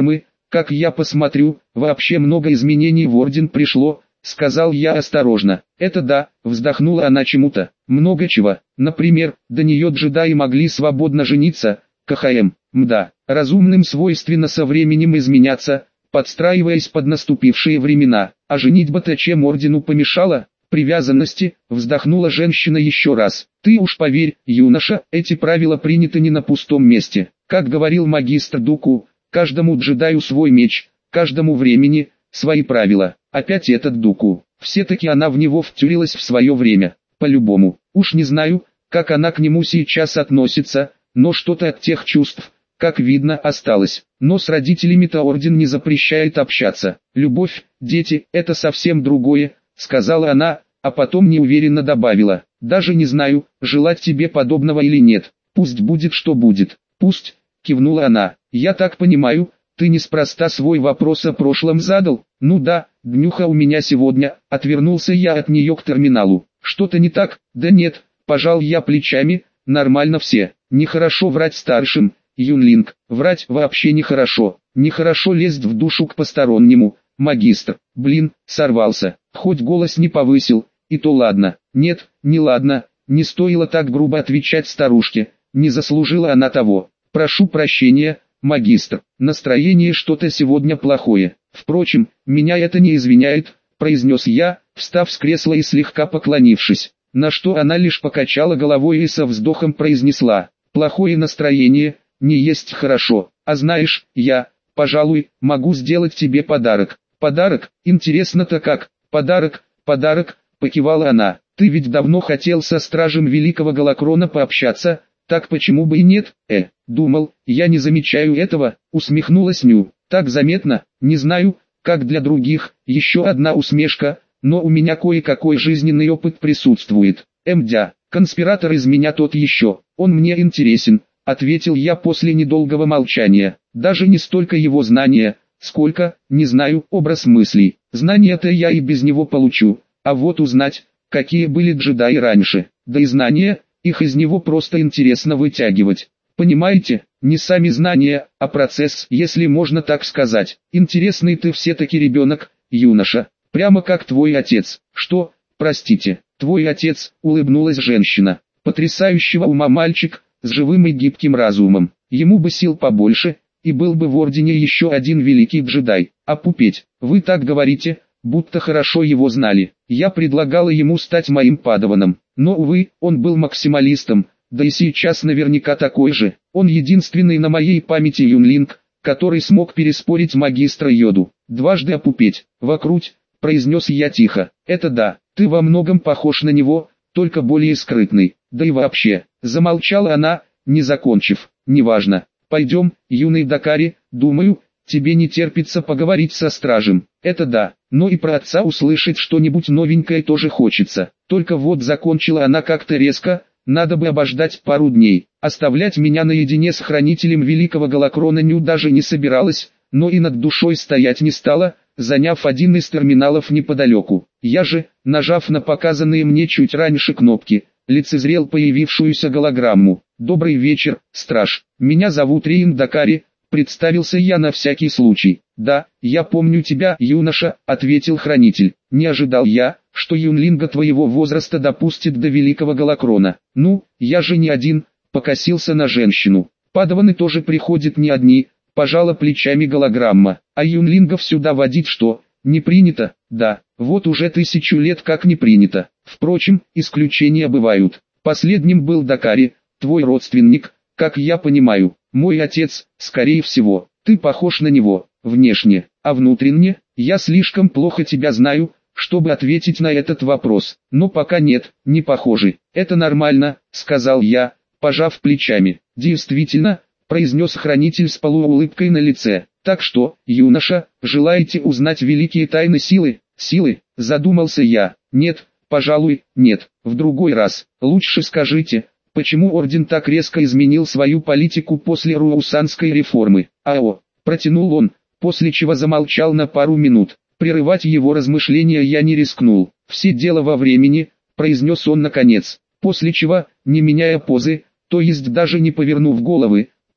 как я посмотрю, вообще много изменений в орден пришло, сказал я осторожно. Это да, вздохнула она чему-то, много чего. Например, до нее джедаи могли свободно жениться, КХМ, мда, разумным свойственно со временем изменяться, подстраиваясь под наступившие времена. А женитьба-то чем ордену помешала? Привязанности, вздохнула женщина еще раз. Ты уж поверь, юноша, эти правила приняты не на пустом месте. Как говорил магистр Дуку, каждому джедаю свой меч, каждому времени свои правила. Опять этот Дуку. Все-таки она в него втюрилась в свое время. По-любому. Уж не знаю, как она к нему сейчас относится, но что-то от тех чувств, как видно, осталось. Но с родителями-то орден не запрещает общаться. Любовь, дети, это совсем другое, сказала она, а потом неуверенно добавила. Даже не знаю, желать тебе подобного или нет. Пусть будет что будет. Пусть, кивнула она. Я так понимаю, ты неспроста свой вопрос о прошлом задал? Ну да, днюха у меня сегодня, отвернулся я от нее к терминалу. Что-то не так? Да нет, пожал я плечами, нормально все. Нехорошо врать старшим, Юнлинг, врать вообще нехорошо. Нехорошо лезть в душу к постороннему, магистр. Блин, сорвался, хоть голос не повысил, и то ладно. Нет, не ладно, не стоило так грубо отвечать старушке, не заслужила она того. Прошу прощения, магистр, настроение что-то сегодня плохое. Впрочем, меня это не извиняет, произнес я, встав с кресла и слегка поклонившись. На что она лишь покачала головой и со вздохом произнесла: плохое настроение не есть хорошо. А знаешь, я, пожалуй, могу сделать тебе подарок. Подарок? Интересно-то как? Подарок, покивала она. Ты ведь давно хотел со стражем Великого Галакрона пообщаться, так почему бы и нет? Думал, я не замечаю этого, усмехнулась Ню. Так заметно, не знаю, как для других, еще одна усмешка, но у меня кое-какой жизненный опыт присутствует. Мдя, конспиратор из меня тот еще, он мне интересен, ответил я после недолгого молчания. Даже не столько его знания, сколько, не знаю, образ мыслей. Знания-то я и без него получу, а вот узнать, какие были джедаи раньше, да и знания, их из него просто интересно вытягивать. Понимаете, не сами знания, а процесс, если можно так сказать. Интересный ты все-таки ребенок, юноша, прямо как твой отец. Что, простите, твой отец, улыбнулась женщина. Потрясающего ума мальчик, с живым и гибким разумом. Ему бы сил побольше, и был бы в ордене еще один великий джедай. А пупеть, вы так говорите, будто хорошо его знали. Я предлагала ему стать моим падаваном, но увы, он был максималистом, да и сейчас наверняка такой же. Он единственный на моей памяти юнлинг, который смог переспорить магистра Йоду. Дважды опупеть, вокруть, произнес я тихо. Это да, ты во многом похож на него, только более скрытный. Да и вообще, замолчала она, не закончив. Неважно. Пойдем, юный Дакари, думаю, тебе не терпится поговорить со стражем. Это да, но и про отца услышать что-нибудь новенькое тоже хочется. Только вот закончила она как-то резко, надо бы обождать пару дней. Оставлять меня наедине с хранителем Великого Галакрона Ню даже не собиралась, но и над душой стоять не стала, заняв один из терминалов неподалеку. Я же, нажав на показанные мне чуть раньше кнопки, лицезрел появившуюся голограмму. «Добрый вечер, страж. Меня зовут Риин Дакари», — представился я на всякий случай. «Да, я помню тебя, юноша», — ответил хранитель. «Не ожидал я, что юнлинга твоего возраста допустит до Великого Галакрона. Ну, я же не один», — покосился на женщину. «Падаваны тоже приходят не одни», — пожала плечами голограмма. «А юнлингов сюда водить что, не принято?» «Да, вот уже 1000 лет как не принято. Впрочем, исключения бывают. Последним был Дакари, твой родственник, как я понимаю, мой отец, скорее всего. Ты похож на него, внешне, а внутренне, я слишком плохо тебя знаю, чтобы ответить на этот вопрос. Но пока нет, не похожи. Это нормально», — сказал я, пожав плечами. «Действительно», — произнес хранитель с полуулыбкой на лице. «Так что, юноша, желаете узнать великие тайны силы?» «Силы?» — задумался я. «Нет, пожалуй, нет. В другой раз. Лучше скажите, почему орден так резко изменил свою политику после Руусанской реформы?» «Ао», — протянул он, после чего замолчал на пару минут. Прерывать его размышления я не рискнул. «Все дело во времени», — произнес он наконец. После чего, не меняя позы, то есть даже не повернув головы,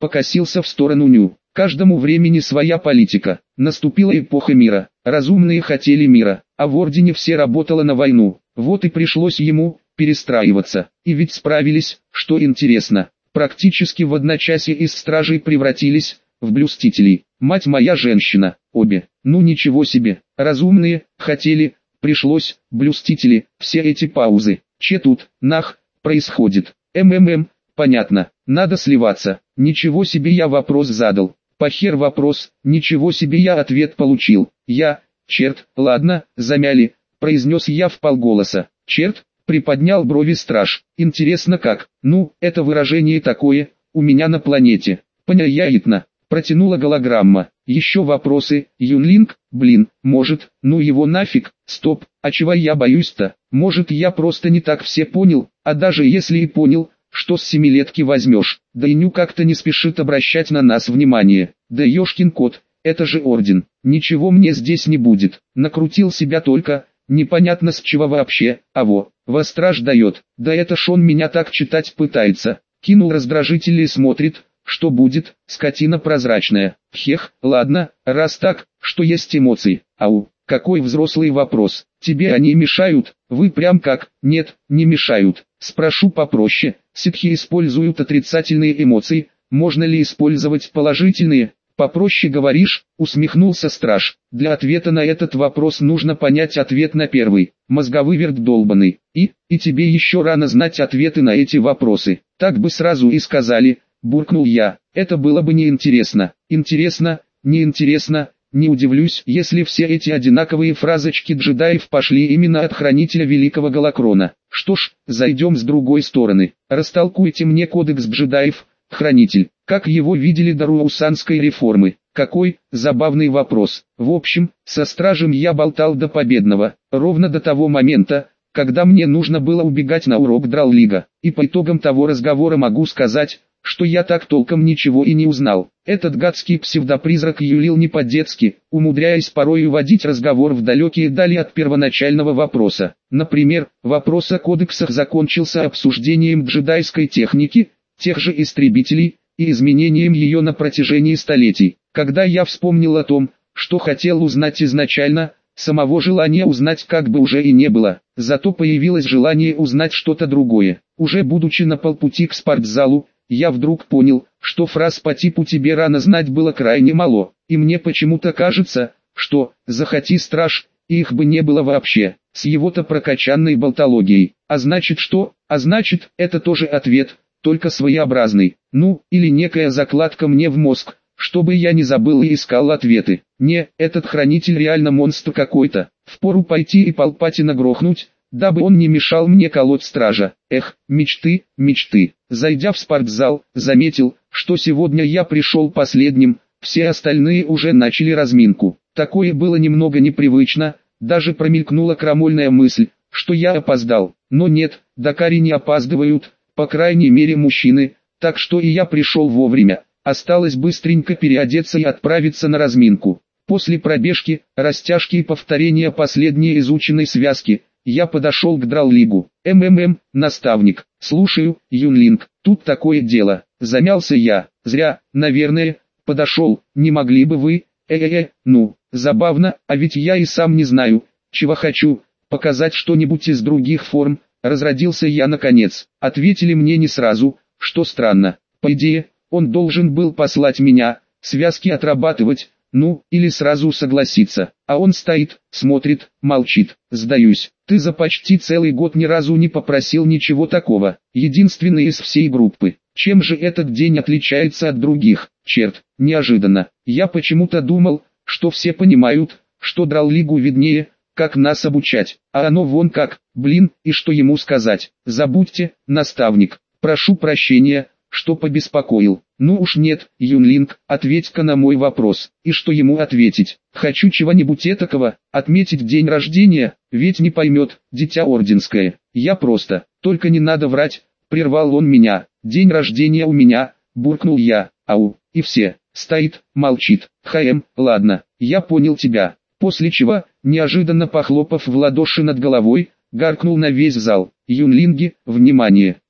покосился в сторону Ню. Каждому времени своя политика. Наступила эпоха мира. Разумные хотели мира, а в Ордене все работало на войну. Вот и пришлось ему перестраиваться. И ведь справились, что интересно. Практически в одночасье из стражей превратились в блюстителей. Мать моя женщина, обе. Ну ничего себе. Разумные хотели, пришлось, блюстители, все эти паузы. Че тут, нах, происходит? Понятно, надо сливаться. Ничего себе я вопрос задал. Похер вопрос, ничего себе я ответ получил. Черт, ладно, замяли, произнес я вполголоса. Черт, приподнял брови страж. Интересно как? Ну, это выражение такое, у меня на планете. Понятно, протянула голограмма. Еще вопросы, Юнлинг, может, ну его нафиг, стоп, а чего я боюсь-то? Может я просто не так все понял, а даже если и понял, что с семилетки возьмешь? Да и Ню как-то не спешит обращать на нас внимание. Да ёшкин кот, это же Орден, ничего мне здесь не будет. Накрутил себя только, непонятно с чего вообще, во страж дает. Да это ж он меня так читать пытается. Кинул раздражитель и смотрит, что будет, скотина прозрачная. Ладно, раз так, что есть эмоции. Какой взрослый вопрос. Тебе они мешают? Вы прям как? Нет, не мешают. Спрошу попроще. Ситхи используют отрицательные эмоции, можно ли использовать положительные? Попроще говоришь, усмехнулся страж. Для ответа на этот вопрос нужно понять ответ на первый. Мозговыверт долбаный. И тебе еще рано знать ответы на эти вопросы. Так бы сразу и сказали, буркнул я. Это было бы неинтересно. Интересно, неинтересно. Не удивлюсь, если все эти одинаковые фразочки джедаев пошли именно от хранителя Великого Голокрона. Что ж, зайдем с другой стороны. Растолкуйте мне кодекс джедаев, хранитель. Как его видели до Руаусанской реформы? Какой забавный вопрос. В общем, со стражем я болтал до победного, ровно до того момента, когда мне нужно было убегать на урок Драллига. И по итогам того разговора могу сказать, что я так толком ничего и не узнал. Этот гадский псевдопризрак юлил не по-детски, умудряясь порой уводить разговор в далекие дали от первоначального вопроса. Например, вопрос о кодексах закончился обсуждением джедайской техники, тех же истребителей, и изменением ее на протяжении столетий. Когда я вспомнил о том, что хотел узнать изначально, самого желания узнать как бы уже и не было, зато появилось желание узнать что-то другое. Уже будучи на полпути к спортзалу, я вдруг понял, что фраз по типу «тебе рано знать» было крайне мало, и мне почему-то кажется, что «захоти страж», их бы не было вообще, с его-то прокачанной болтологией. А значит что? А значит, это тоже ответ, только своеобразный, или некая закладка мне в мозг, чтобы я не забыл и искал ответы. Не, этот хранитель реально монстр какой-то, впору пойти и Палпатина грохнуть, дабы он не мешал мне колоть стража. Мечты. Зайдя в спортзал, заметил, что сегодня я пришел последним, все остальные уже начали разминку. Такое было немного непривычно, даже промелькнула крамольная мысль, что я опоздал. Но нет, дакари не опаздывают, по крайней мере мужчины, так что и я пришел вовремя. Осталось быстренько переодеться и отправиться на разминку. После пробежки, растяжки и повторения последней изученной связки, я подошел к Драллигу. Наставник. Слушаю, Юнлинг, тут такое дело. Замялся я. Зря, наверное, подошел. Не могли бы вы? Забавно, а ведь я и сам не знаю, чего хочу. Показать что-нибудь из других форм. Разродился я наконец. Ответили мне не сразу, что странно. По идее, он должен был послать меня, связки отрабатывать, или сразу согласиться. А он стоит, смотрит, молчит. Сдаюсь, ты за почти целый год ни разу не попросил ничего такого. Единственный из всей группы. Чем же этот день отличается от других? Черт, неожиданно. Я почему-то думал, что все понимают, что Драллигу виднее, как нас обучать. А оно вон как, и что ему сказать? Забудьте, наставник. Прошу прощения, что побеспокоил. Уж нет, Юнлинг, ответь-ка на мой вопрос. И что ему ответить? Хочу чего-нибудь этакого, отметить день рождения, ведь не поймет, дитя орденское. Я просто, только не надо врать, прервал он меня. День рождения у меня, буркнул я. И все, стоит, молчит. Ладно, я понял тебя. После чего, неожиданно похлопав в ладоши над головой, гаркнул на весь зал. Юнлинги, внимание!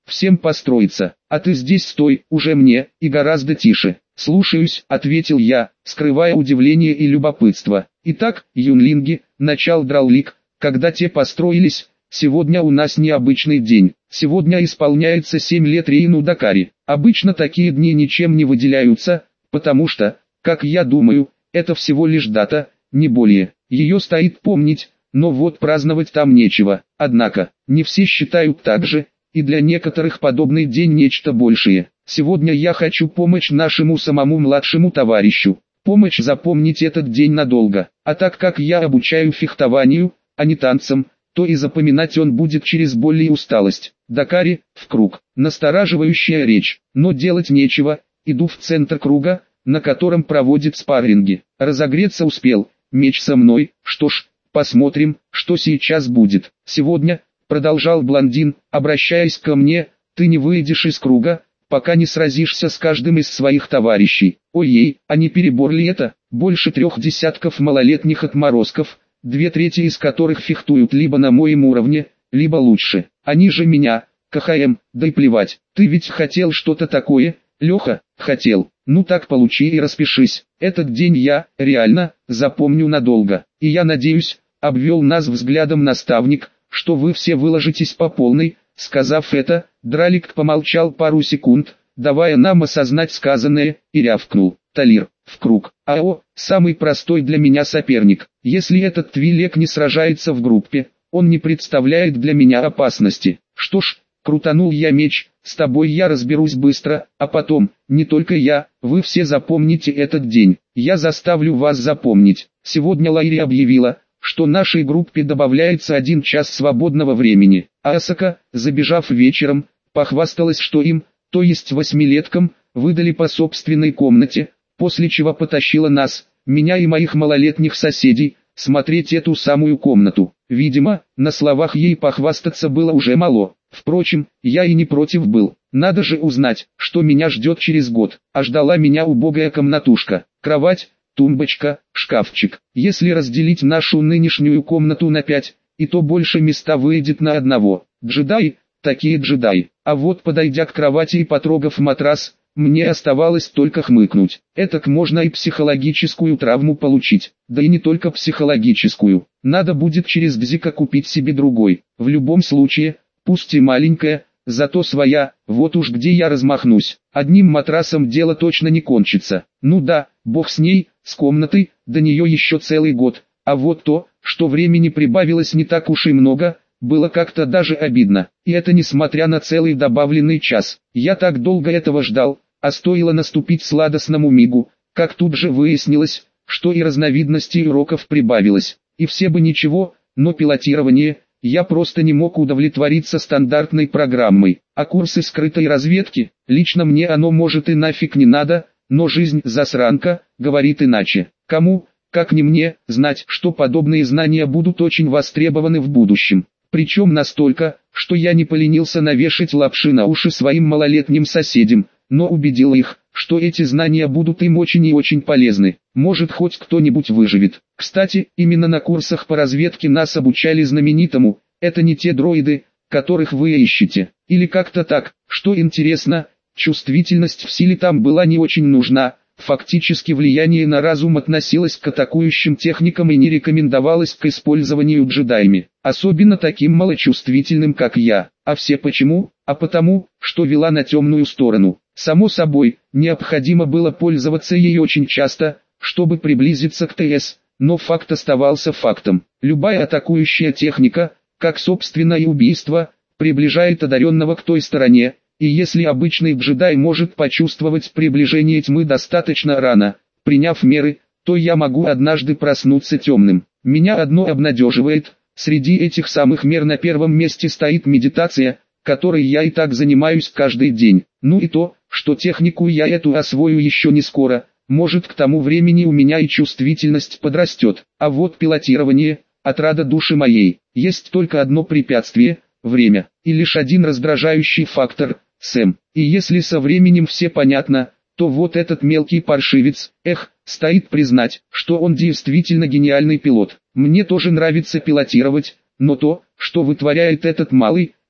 всем построиться, а ты здесь стой, уже мне, и гораздо тише. «Слушаюсь», — ответил я, скрывая удивление и любопытство. «Итак, юнлинги, начал Драулик, когда те построились, сегодня у нас необычный день. Сегодня исполняется 7 лет Рейну Дакари. Обычно такие дни ничем не выделяются, потому что, как я думаю, это всего лишь дата, не более. Ее стоит помнить, но вот праздновать там нечего. Однако, не все считают так же, и для некоторых подобный день нечто большее. Сегодня я хочу помочь нашему самому младшему товарищу. Помочь запомнить этот день надолго. А так как я обучаю фехтованию, а не танцам, то и запоминать он будет через боль и усталость. Дакари, в круг. Настораживающая речь. Но делать нечего, иду в центр круга, на котором проводят спарринги. Разогреться успел, меч со мной, что ж, посмотрим, что сейчас будет. Сегодня, продолжал блондин, обращаясь ко мне, ты не выйдешь из круга, пока не сразишься с каждым из своих товарищей. Ой-ей, а не перебор ли это? Больше 3 десятков малолетних отморозков, 2/3 из которых фехтуют либо на моем уровне, либо лучше. Они же меня, КХМ, да и плевать. Ты ведь хотел что-то такое, Леха? Хотел. Ну так получи и распишись. Этот день я, реально, запомню надолго. И я надеюсь, обвел нас взглядом наставник, что вы все выложитесь по полной. Сказав это, Дралик помолчал пару секунд, давая нам осознать сказанное, и рявкнул. Талир, в круг. АО, самый простой для меня соперник. Если этот Твилек не сражается в группе, он не представляет для меня опасности. Что ж, крутанул я меч, с тобой я разберусь быстро, а потом, не только я, вы все запомните этот день. Я заставлю вас запомнить. Сегодня Лайри объявила, что нашей группе добавляется 1 час свободного времени. А Асака, забежав вечером, похвасталась, что им, то есть 8-леткам, выдали по собственной комнате, после чего потащила нас, меня и моих малолетних соседей, смотреть эту самую комнату. Видимо, на словах ей похвастаться было уже мало. Впрочем, я и не против был. Надо же узнать, что меня ждет через год. А ждала меня убогая комнатушка, кровать, тумбочка, шкафчик. Если разделить нашу нынешнюю комнату на 5, и то больше места выйдет на одного. Джедаи, такие джедаи. А вот подойдя к кровати и потрогав матрас, мне оставалось только хмыкнуть. Этак можно и психологическую травму получить. Да и не только психологическую. Надо будет через Гзика купить себе другой. В любом случае, пусть и маленькая, зато своя, вот уж где я размахнусь. Одним матрасом дело точно не кончится. Ну да, бог с ней, с комнатой, до нее еще целый год. А вот то, что времени прибавилось не так уж и много, было как-то даже обидно. И это несмотря на целый добавленный час. Я так долго этого ждал, а стоило наступить сладостному мигу, как тут же выяснилось, что и разновидностей уроков прибавилось. И все бы ничего, но пилотирование, я просто не мог удовлетвориться стандартной программой. А курсы скрытой разведки, лично мне оно может и нафиг не надо, но жизнь засранка, говорит иначе. Кому, как не мне, знать, что подобные знания будут очень востребованы в будущем. Причем настолько, что я не поленился навешать лапши на уши своим малолетним соседям, но убедил их, что эти знания будут им очень и очень полезны. Может, хоть кто-нибудь выживет. Кстати, именно на курсах по разведке нас обучали знаменитому, это не те дроиды, которых вы ищете. Или как-то так, что интересно, чувствительность в силе там была не очень нужна. Фактически влияние на разум относилось к атакующим техникам и не рекомендовалось к использованию джедаями, особенно таким малочувствительным как я. А все почему? А потому, что вела на темную сторону. Само собой, необходимо было пользоваться ей очень часто, чтобы приблизиться к ТС, но факт оставался фактом. Любая атакующая техника, как собственно и убийство, приближает одаренного к той стороне. И если обычный джедай может почувствовать приближение тьмы достаточно рано, приняв меры, то я могу однажды проснуться темным. Меня одно обнадеживает, среди этих самых мер на первом месте стоит медитация, которой я и так занимаюсь каждый день. Ну и то, что технику я эту освою еще не скоро, может к тому времени у меня и чувствительность подрастет. А вот пилотирование, отрада души моей, есть только одно препятствие – время, и лишь один раздражающий фактор – Сэм. И если со временем все понятно, то вот этот мелкий паршивец, стоит признать, что он действительно гениальный пилот. Мне тоже нравится пилотировать, но то, что вытворяет этот малый,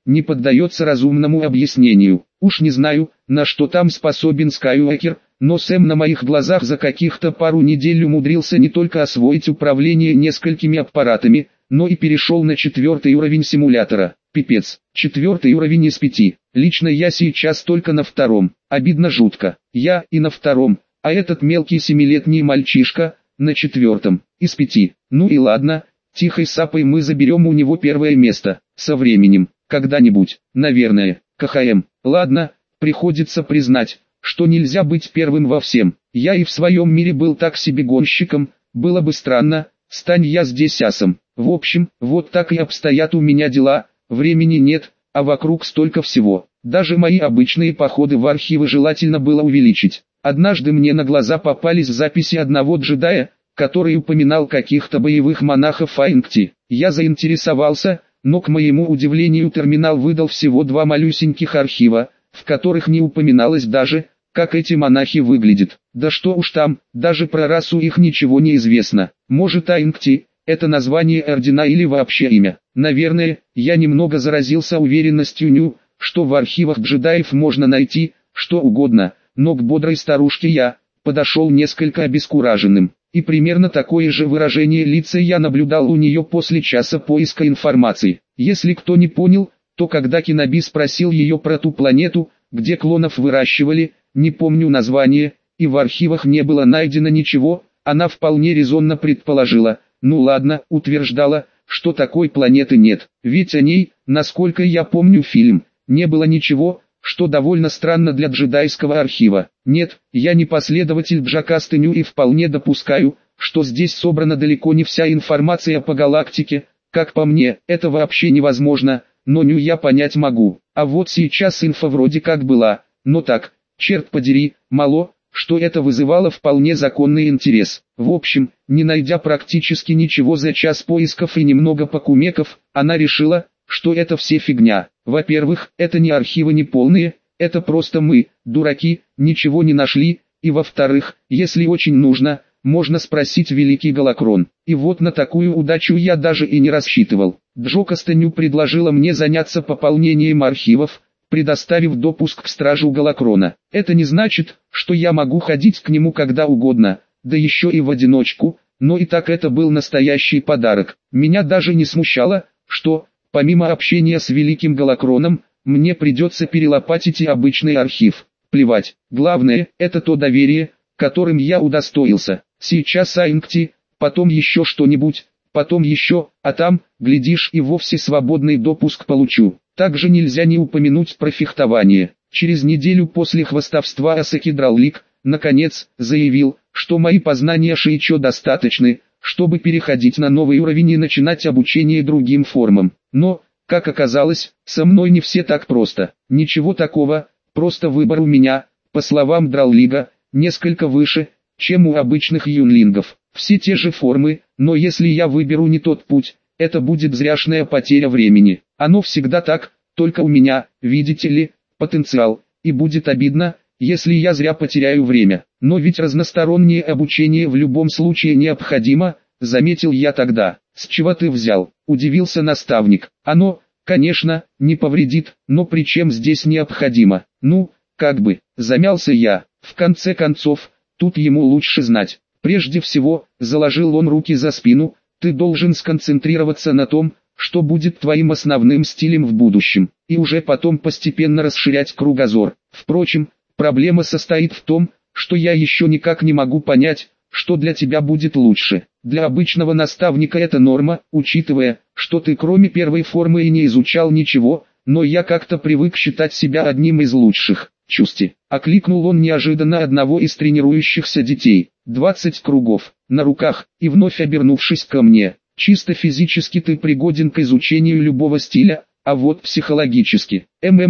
не поддается разумному объяснению. Уж не знаю, на что там способен Скайуокер, но Сэм на моих глазах за каких-то пару недель умудрился не только освоить управление несколькими аппаратами, но и перешел на 4-й уровень симулятора. Пипец, 4-й уровень из 5. Лично я сейчас только на 2-м. Обидно жутко. Я и на 2-м, а этот мелкий 7-летний мальчишка на 4-м из 5. Ну и ладно, тихой сапой мы заберем у него 1-е место. Со временем, когда-нибудь, наверное. КХМ. Ладно, приходится признать, что нельзя быть первым во всем. Я и в своем мире был так себе гонщиком, было бы странно, стань я здесь асом. В общем, вот так и обстоят у меня дела, времени нет, а вокруг столько всего. Даже мои обычные походы в архивы желательно было увеличить. Однажды мне на глаза попались записи одного джедая, который упоминал каких-то боевых монахов Айнкти. Я заинтересовался, но к моему удивлению терминал выдал всего 2 малюсеньких архива, в которых не упоминалось даже, как эти монахи выглядят. Да что уж там, даже про расу их ничего не известно. Может Айнкти – это название ордена или вообще имя. Наверное, я немного заразился уверенностью Ню, что в архивах джедаев можно найти что угодно, но к бодрой старушке я подошел несколько обескураженным. И примерно такое же выражение лица я наблюдал у нее после часа поиска информации. Если кто не понял, то когда Киноби спросил ее про ту планету, где клонов выращивали, не помню название, и в архивах не было найдено ничего, она вполне резонно предположила, ну ладно, утверждала, что такой планеты нет, ведь о ней, насколько я помню фильм, не было ничего, что довольно странно для джедайского архива. Нет, я не последователь Джакасты Ню и вполне допускаю, что здесь собрана далеко не вся информация по галактике, как по мне, это вообще невозможно, но Ню я понять могу. А вот сейчас инфа вроде как была, но так, черт подери, мало, что это вызывало вполне законный интерес. В общем, не найдя практически ничего за час поисков и немного покумеков, она решила, что это все фигня. Во-первых, это не архивы не полные, это просто мы, дураки, ничего не нашли, и во-вторых, если очень нужно, можно спросить Великий Галакрон. И вот на такую удачу я даже и не рассчитывал. Джокаста Ню предложила мне заняться пополнением архивов, предоставив допуск к стражу Галакрона. Это не значит, что я могу ходить к нему когда угодно, да еще и в одиночку, но и так это был настоящий подарок. Меня даже не смущало, что, помимо общения с Великим Галакроном, мне придется перелопатить и обычный архив. Плевать, главное, это то доверие, которым я удостоился. Сейчас Айнкти, потом еще что-нибудь, потом еще, а там, глядишь, и вовсе свободный допуск получу. Также нельзя не упомянуть про фехтование. Через неделю после хвастовства Асаки Драллик, наконец, заявил, что мои познания Шейчо достаточны, чтобы переходить на новый уровень и начинать обучение другим формам. Но, как оказалось, со мной не все так просто. Ничего такого, просто выбор у меня, по словам Драллига, несколько выше, чем у обычных юнлингов. Все те же формы, но если я выберу не тот путь, это будет зряшная потеря времени. Оно всегда так, только у меня, видите ли, потенциал, и будет обидно, если я зря потеряю время. Но ведь разностороннее обучение в любом случае необходимо, заметил я тогда. С чего ты взял? Удивился наставник. Оно, конечно, не повредит, но при чем здесь необходимо? Ну, как бы, замялся я. В конце концов, тут ему лучше знать. Прежде всего, заложил он руки за спину, ты должен сконцентрироваться на том, что будет твоим основным стилем в будущем, и уже потом постепенно расширять кругозор. Впрочем, проблема состоит в том, что я еще никак не могу понять, что для тебя будет лучше. Для обычного наставника это норма, учитывая, что ты кроме первой формы и не изучал ничего, но я как-то привык считать себя одним из лучших. Чусти. Окликнул он неожиданно одного из тренирующихся детей. 20 кругов, на руках, и вновь обернувшись ко мне. Чисто физически ты пригоден к изучению любого стиля, а вот психологически.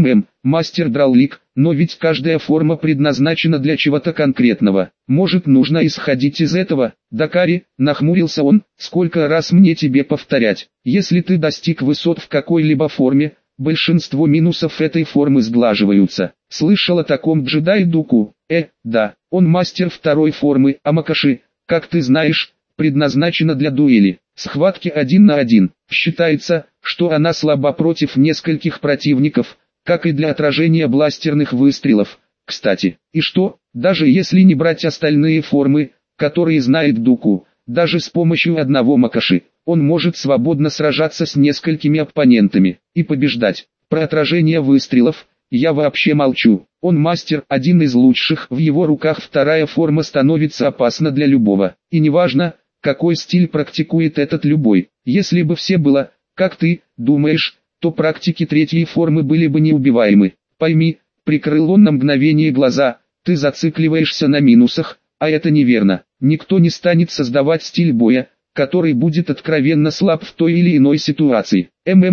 Мастер Драллик, но ведь каждая форма предназначена для чего-то конкретного. Может, нужно исходить из этого? Дакари, нахмурился он, сколько раз мне тебе повторять. Если ты достиг высот в какой-либо форме, большинство минусов этой формы сглаживаются. Слышал о таком джедае Дуку? Да, он мастер второй формы, а Макаши, как ты знаешь, предназначена для дуэли. Схватки 1 на 1. Считается, что она слаба против нескольких противников, как и для отражения бластерных выстрелов. Кстати, и что, даже если не брать остальные формы, которые знает Дуку, даже с помощью одного Макоши, он может свободно сражаться с несколькими оппонентами и побеждать. Про отражение выстрелов я вообще молчу. Он мастер, один из лучших, в его руках вторая форма становится опасна для любого. И неважно, какой стиль практикует этот любой. Если бы все было, как ты думаешь, то практики третьей формы были бы неубиваемы. Пойми, прикрыл он на мгновение глаза, ты зацикливаешься на минусах, а это неверно. Никто не станет создавать стиль боя, который будет откровенно слаб в той или иной ситуации.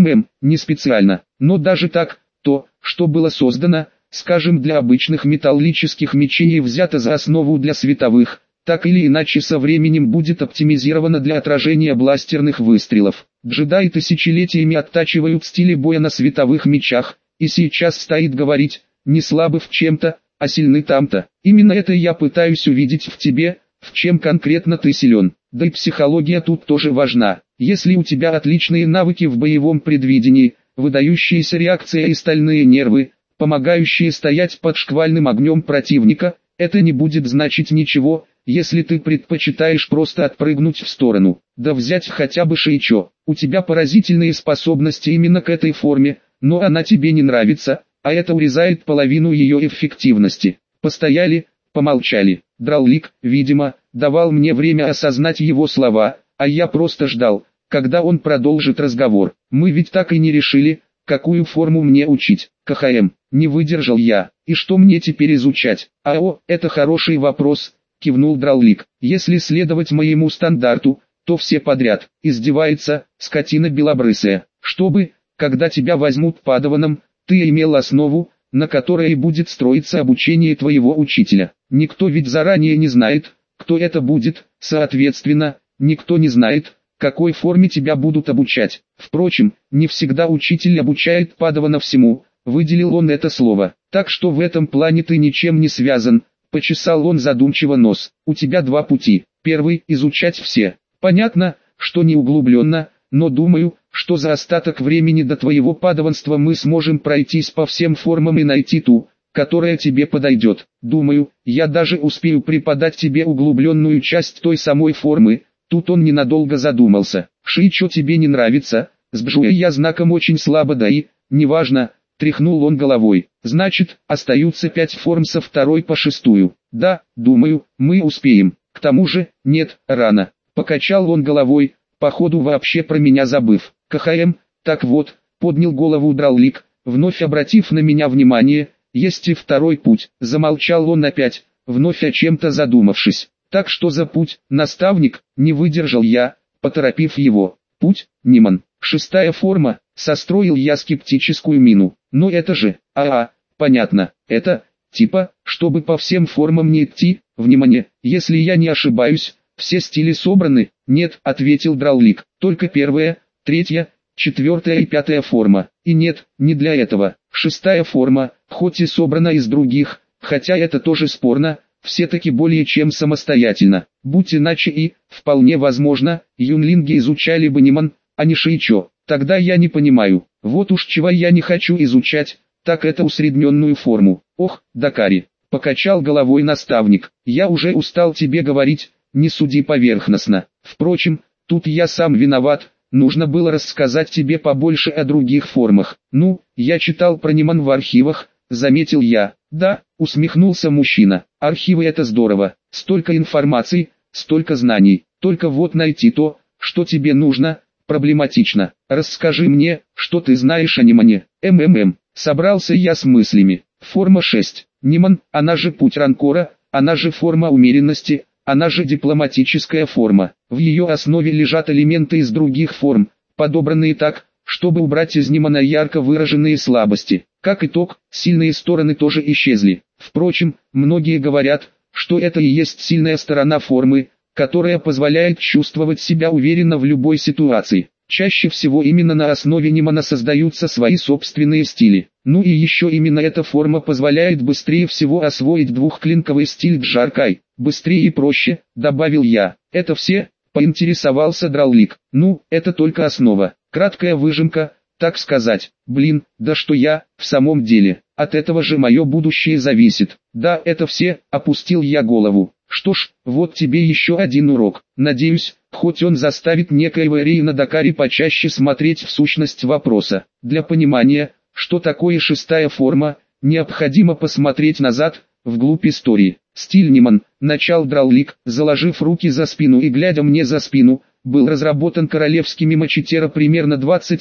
Не специально, но даже так, то, что было создано, скажем, для обычных металлических мечей и взято за основу для световых, так или иначе со временем будет оптимизировано для отражения бластерных выстрелов. Джедаи тысячелетиями оттачивают стили боя на световых мечах, и сейчас стоит говорить, не слабы в чем-то, а сильны там-то. Именно это я пытаюсь увидеть в тебе, в чем конкретно ты силен. Да и психология тут тоже важна. Если у тебя отличные навыки в боевом предвидении, выдающаяся реакция и стальные нервы, помогающие стоять под шквальным огнем противника, это не будет значить ничего, если ты предпочитаешь просто отпрыгнуть в сторону. Да взять хотя бы Шейчо, у тебя поразительные способности именно к этой форме, но она тебе не нравится, а это урезает половину ее эффективности. Постояли, помолчали. Драулик, видимо, давал мне время осознать его слова, а я просто ждал, когда он продолжит разговор. Мы ведь так и не решили, какую форму мне учить. КХМ, не выдержал я. И что мне теперь изучать? Это хороший вопрос, кивнул Драулик. Если следовать моему стандарту, то все подряд. Издевается, скотина белобрысая. Чтобы, когда тебя возьмут падаваном, ты имел основу, на которой будет строиться обучение твоего учителя. Никто ведь заранее не знает, кто это будет, соответственно, никто не знает, какой форме тебя будут обучать. Впрочем, не всегда учитель обучает падавана всему, выделил он это слово. Так что в этом плане ты ничем не связан, почесал он задумчиво нос. У тебя два пути. Первый – изучать все. Понятно, что не углубленно, но думаю, что за остаток времени до твоего падаванства мы сможем пройтись по всем формам и найти ту, которая тебе подойдет. Думаю, я даже успею преподать тебе углубленную часть той самой формы. Тут он ненадолго задумался. Шейчо тебе не нравится, с Бжуей я знаком очень слабо, да и, неважно, тряхнул он головой. Значит, остаются 5 форм со 2 по 6. Да, думаю, мы успеем. К тому же, нет, рано. Покачал он головой, походу вообще про меня забыв. КХМ, так вот, поднял голову Драулик, вновь обратив на меня внимание, есть и второй путь. Замолчал он опять, вновь о чем-то задумавшись. Так что за путь, наставник, не выдержал я, поторопив его. Путь, Ниман, 6 форма, состроил я скептическую мину. Но это же, понятно, это, типа, чтобы по всем формам не идти, внимание, если я не ошибаюсь, все стили собраны. Нет, ответил Драулик, только 1, 3, 4 и 5 форма. И нет, не для этого. 6 форма, хоть и собрана из других, хотя это тоже спорно, все-таки более чем самостоятельно. Будь иначе и, вполне возможно, юнлинги изучали бы Ниман, а не Шейчо. Тогда я не понимаю, вот уж чего я не хочу изучать, так это усредненную форму. Ох, Дакари, покачал головой наставник, я уже устал тебе говорить, не суди поверхностно. Впрочем, тут я сам виноват, нужно было рассказать тебе побольше о других формах. Ну, я читал про Ниман в архивах, заметил я. Да, усмехнулся мужчина, архивы это здорово, столько информации, столько знаний, только вот найти то, что тебе нужно, проблематично. Расскажи мне, что ты знаешь о Нимане. Собрался я с мыслями. Форма 6. Ниман, она же путь Ранкора, она же форма умеренности, она же дипломатическая форма. В ее основе лежат элементы из других форм, подобранные так, чтобы убрать из Нимана ярко выраженные слабости. Как итог, сильные стороны тоже исчезли. Впрочем, многие говорят, что это и есть сильная сторона формы, которая позволяет чувствовать себя уверенно в любой ситуации. Чаще всего именно на основе Нимана создаются свои собственные стили. Ну и еще именно эта форма позволяет быстрее всего освоить двухклинковый стиль Джаркай. Быстрее и проще, добавил я. Это все, поинтересовался Драулик. Ну, это только основа, краткая выжимка, так сказать. Блин, да что я, в самом деле, от этого же мое будущее зависит. Да, это все, опустил я голову. Что ж, вот тебе еще один урок. Надеюсь, хоть он заставит некоего Рейна Дакари почаще смотреть в сущность вопроса. Для понимания, что такое шестая форма, необходимо посмотреть назад, вглубь истории. Стиль Ниман, начал Драулик, заложив руки за спину и глядя мне за спину, был разработан королевскими мачетеро примерно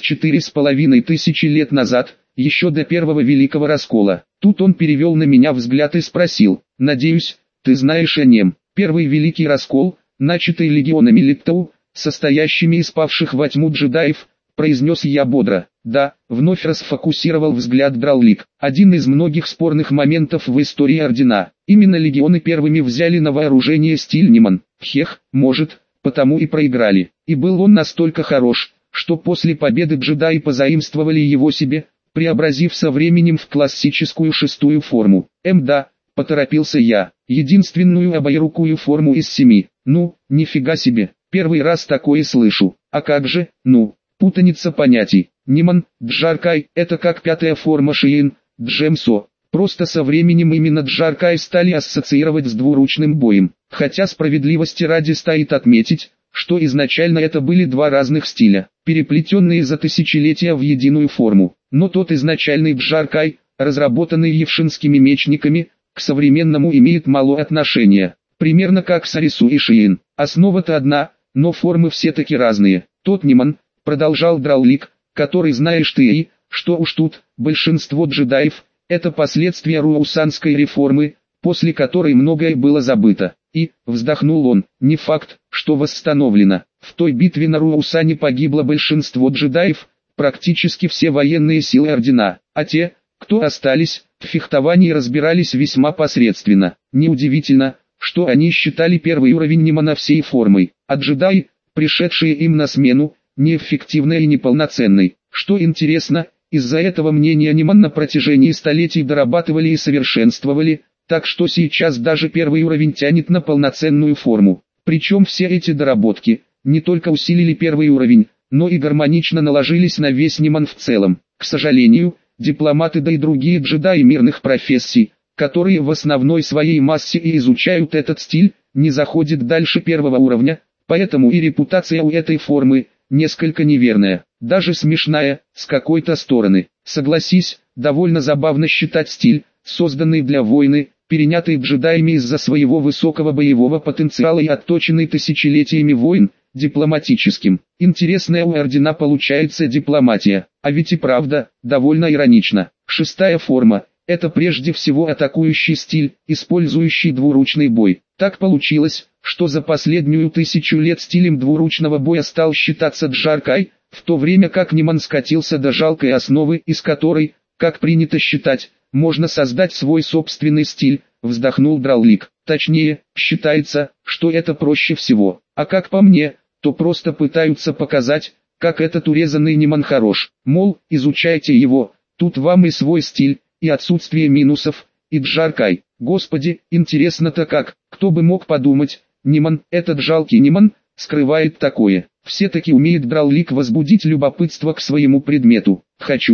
24,5 тысячи лет назад, еще до первого великого раскола. Тут он перевел на меня взгляд и спросил: «Надеюсь, ты знаешь о нем?» Первый великий раскол, начатый легионами Литтау, состоящими из павших во тьму джедаев, произнес я бодро. Да, вновь расфокусировал взгляд Драулик. Один из многих спорных моментов в истории Ордена. Именно легионы первыми взяли на вооружение стиль Ниман. Хех, может, потому и проиграли. И был он настолько хорош, что после победы джедаи позаимствовали его себе, преобразив со временем в классическую шестую форму. Да, поторопился я, единственную обоирукую форму из 7. Ну, нифига себе, первый раз такое слышу. А как же, путаница понятий. Ниман, Джаркай, это как пятая форма Шиин, Джемсо. Просто со временем именно Джаркай стали ассоциировать с двуручным боем. Хотя справедливости ради стоит отметить, что изначально это были два разных стиля, переплетенные за тысячелетия в единую форму. Но тот изначальный Джаркай, разработанный евшинскими мечниками, к современному имеет мало отношения. Примерно как Сарису и Шиин. Основа-то одна, но формы все-таки разные. Тот Ниман, продолжал Драулик, который знаешь ты и, что уж тут, большинство джедаев, это последствия руусанской реформы, после которой многое было забыто. И, вздохнул он, не факт, что восстановлено. В той битве на Руусане погибло большинство джедаев, практически все военные силы Ордена, а те, кто остались, в фехтовании разбирались весьма посредственно. Неудивительно, что они считали первый уровень Нимана всей формой, а джедаи, пришедшие им на смену, неэффективной и неполноценной. Что интересно, из-за этого мнения Ниман на протяжении столетий дорабатывали и совершенствовали, так что сейчас даже первый уровень тянет на полноценную форму. Причем все эти доработки, не только усилили первый уровень, но и гармонично наложились на весь Ниман в целом. К сожалению, дипломаты да и другие джедаи мирных профессий, которые в основной своей массе и изучают этот стиль, не заходят дальше первого уровня, поэтому и репутация у этой формы несколько неверная, даже смешная, с какой-то стороны. Согласись, довольно забавно считать стиль, созданный для войны, перенятый джедаями из-за своего высокого боевого потенциала и отточенный тысячелетиями войн, дипломатическим. Интересная у Ордена получается дипломатия, а ведь и правда, довольно иронично. Шестая форма – это прежде всего атакующий стиль, использующий двуручный бой. Так получилось, что за последнюю 1000 лет стилем двуручного боя стал считаться Джаркай, в то время как Ниман скатился до жалкой основы, из которой, как принято считать, можно создать свой собственный стиль, вздохнул Драулик. Точнее, считается, что это проще всего. А как по мне, то просто пытаются показать, как этот урезанный Ниман хорош. Мол, изучайте его, тут вам и свой стиль, и отсутствие минусов, и Джаркай. Господи, интересно-то как, кто бы мог подумать, Ниман, этот жалкий Ниман, скрывает такое. Все-таки умеет Драулик возбудить любопытство к своему предмету.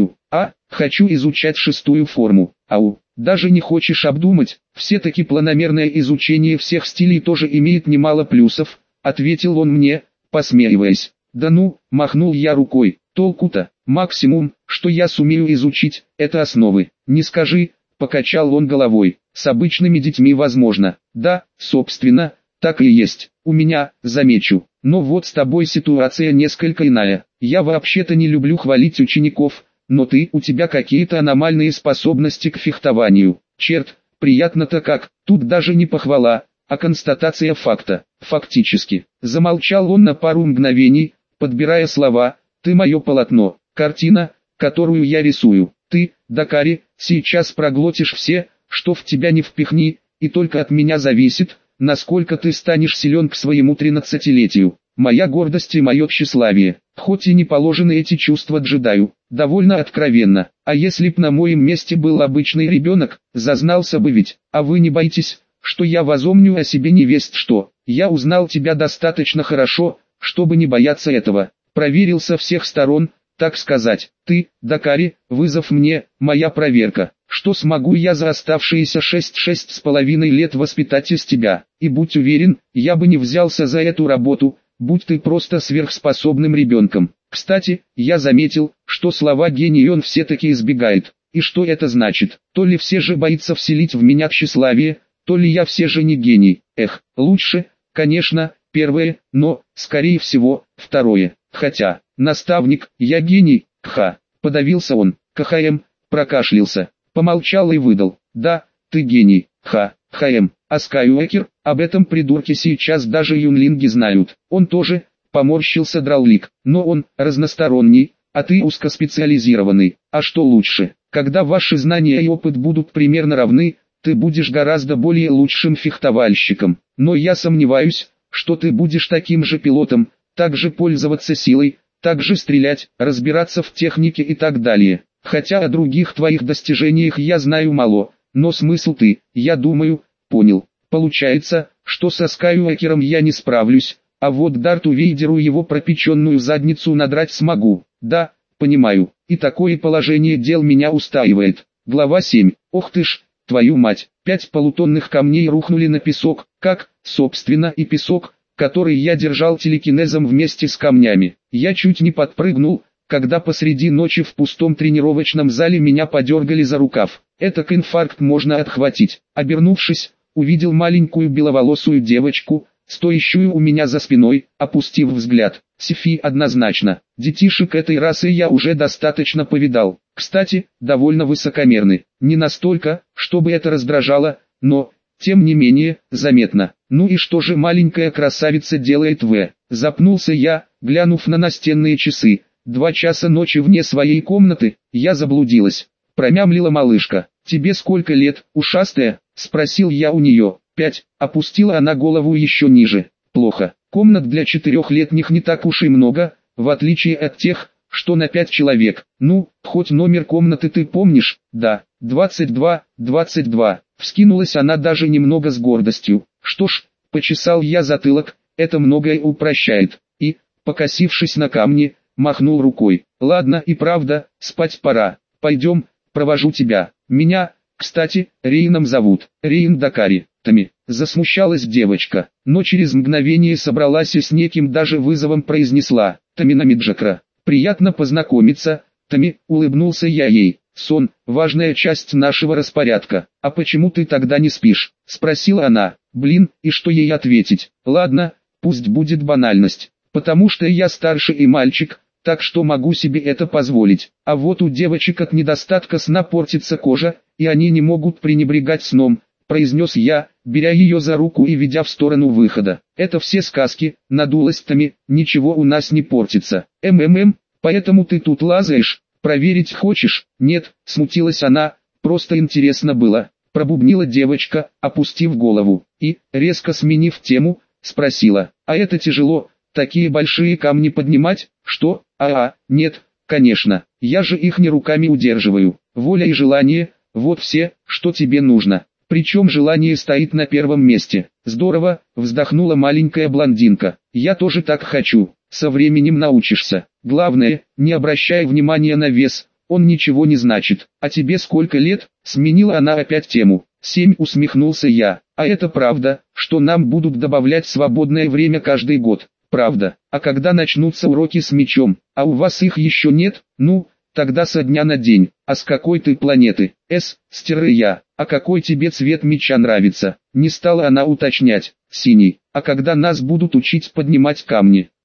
Хочу изучать шестую форму. Ау, даже не хочешь обдумать, все-таки планомерное изучение всех стилей тоже имеет немало плюсов, ответил он мне, посмеиваясь. Да ну, махнул я рукой, толку-то, максимум, что я сумею изучить, это основы. Не скажи, покачал он головой, с обычными детьми возможно. Да, собственно, так и есть, у меня, замечу. Но вот с тобой ситуация несколько иная. Я вообще-то не люблю хвалить учеников, но у тебя какие-то аномальные способности к фехтованию. Черт, приятно-то как, тут даже не похвала, а констатация факта. Фактически. Замолчал он на пару мгновений, подбирая слова. Ты мое полотно, картина, которую я рисую. Ты, Дакари, сейчас проглотишь все, что в тебя не впихни, и только от меня зависит, насколько ты станешь силен к своему 13-летию. Моя гордость и мое тщеславие, хоть и не положены эти чувства джедаю, довольно откровенно. А если б на моем месте был обычный ребенок, зазнался бы ведь. А вы не боитесь, что я возомню о себе невесть что. Я узнал тебя достаточно хорошо, чтобы не бояться этого. Проверил со всех сторон, так сказать. Ты, Дакари, вызов мне, моя проверка. Что смогу я за оставшиеся 6,5 лет воспитать из тебя. И будь уверен, я бы не взялся за эту работу, будь ты просто сверхспособным ребенком. Кстати, я заметил, что слова гений он все-таки избегает. И что это значит? То ли все же боится вселить в меня тщеславие, то ли я все же не гений. Эх, лучше, конечно, первое, но, скорее всего, второе. Хотя, наставник, я гений, кха. Подавился он, прокашлялся, помолчал и выдал. Да, ты гений, а Скайуокер, об этом придурке сейчас даже юнлинги знают. Он тоже, поморщился Драулик, но он разносторонний, а ты узкоспециализированный. А что лучше, когда ваши знания и опыт будут примерно равны, ты будешь гораздо более лучшим фехтовальщиком. Но я сомневаюсь, что ты будешь таким же пилотом, также пользоваться силой, также стрелять, разбираться в технике и так далее. Хотя о других твоих достижениях я знаю мало, но смысл ты, я думаю, понял. Получается, что со Скайуокером я не справлюсь, а вот Дарту Вейдеру его пропеченную задницу надрать смогу. Да, понимаю, и такое положение дел меня устраивает. Глава 7. Ох ты ж, твою мать, 5 полутонных камней рухнули на песок, как, собственно, и песок, который я держал телекинезом вместе с камнями. Я чуть не подпрыгнул, когда посреди ночи в пустом тренировочном зале меня подергали за рукав. Этак инфаркт можно отхватить. Обернувшись, увидел маленькую беловолосую девочку, стоящую у меня за спиной, опустив взгляд. Сифи однозначно. Детишек этой расы я уже достаточно повидал. Кстати, довольно высокомерны. Не настолько, чтобы это раздражало, но, тем не менее, заметно. Ну и что же маленькая красавица делает Запнулся я, глянув на настенные часы. 2 часа ночи вне своей комнаты, я заблудилась. Промямлила малышка. Тебе сколько лет, ушастая? Спросил я у нее. 5. Опустила она голову еще ниже. Плохо. Комнат для 4-летних не так уж и много, в отличие от тех, что на 5 человек. Ну, хоть номер комнаты ты помнишь? Да, 22, 22. Вскинулась она даже немного с гордостью. Что ж, почесал я затылок, это многое упрощает. И, покосившись на камни, махнул рукой. Ладно и правда, спать пора. Пойдем, провожу тебя. Меня, кстати, Рейном зовут. Рейн Дакари. Тами. Засмущалась девочка, но через мгновение собралась и с неким даже вызовом произнесла. Тамина Миджакра. Приятно познакомиться, Тами, улыбнулся я ей. Сон – важная часть нашего распорядка. А почему ты тогда не спишь? Спросила она. Блин, и что ей ответить? Ладно, пусть будет банальность. Потому что я старше и мальчик, так что могу себе это позволить. А вот у девочек от недостатка сна портится кожа, и они не могут пренебрегать сном, произнес я, беря ее за руку и ведя в сторону выхода. Это все сказки, надулась Тами, ничего у нас не портится. Поэтому ты тут лазаешь, проверить хочешь? Нет, смутилась она, просто интересно было. Пробубнила девочка, опустив голову, и, резко сменив тему, спросила, а это тяжело, такие большие камни поднимать? Что? Нет, конечно, я же их не руками удерживаю. Воля и желание, вот все, что тебе нужно. Причем желание стоит на первом месте. Здорово, вздохнула маленькая блондинка. Я тоже так хочу. Со временем научишься. Главное, не обращай внимания на вес, он ничего не значит. А тебе сколько лет? Сменила она опять тему. 7, усмехнулся я. А это правда, что нам будут добавлять свободное время каждый год. Правда. А когда начнутся уроки с мечом? А у вас их еще нет? Ну, тогда со дня на день. А с какой ты планеты? Я. А какой тебе цвет меча нравится? Не стала она уточнять. Синий. А когда нас будут учить поднимать камни?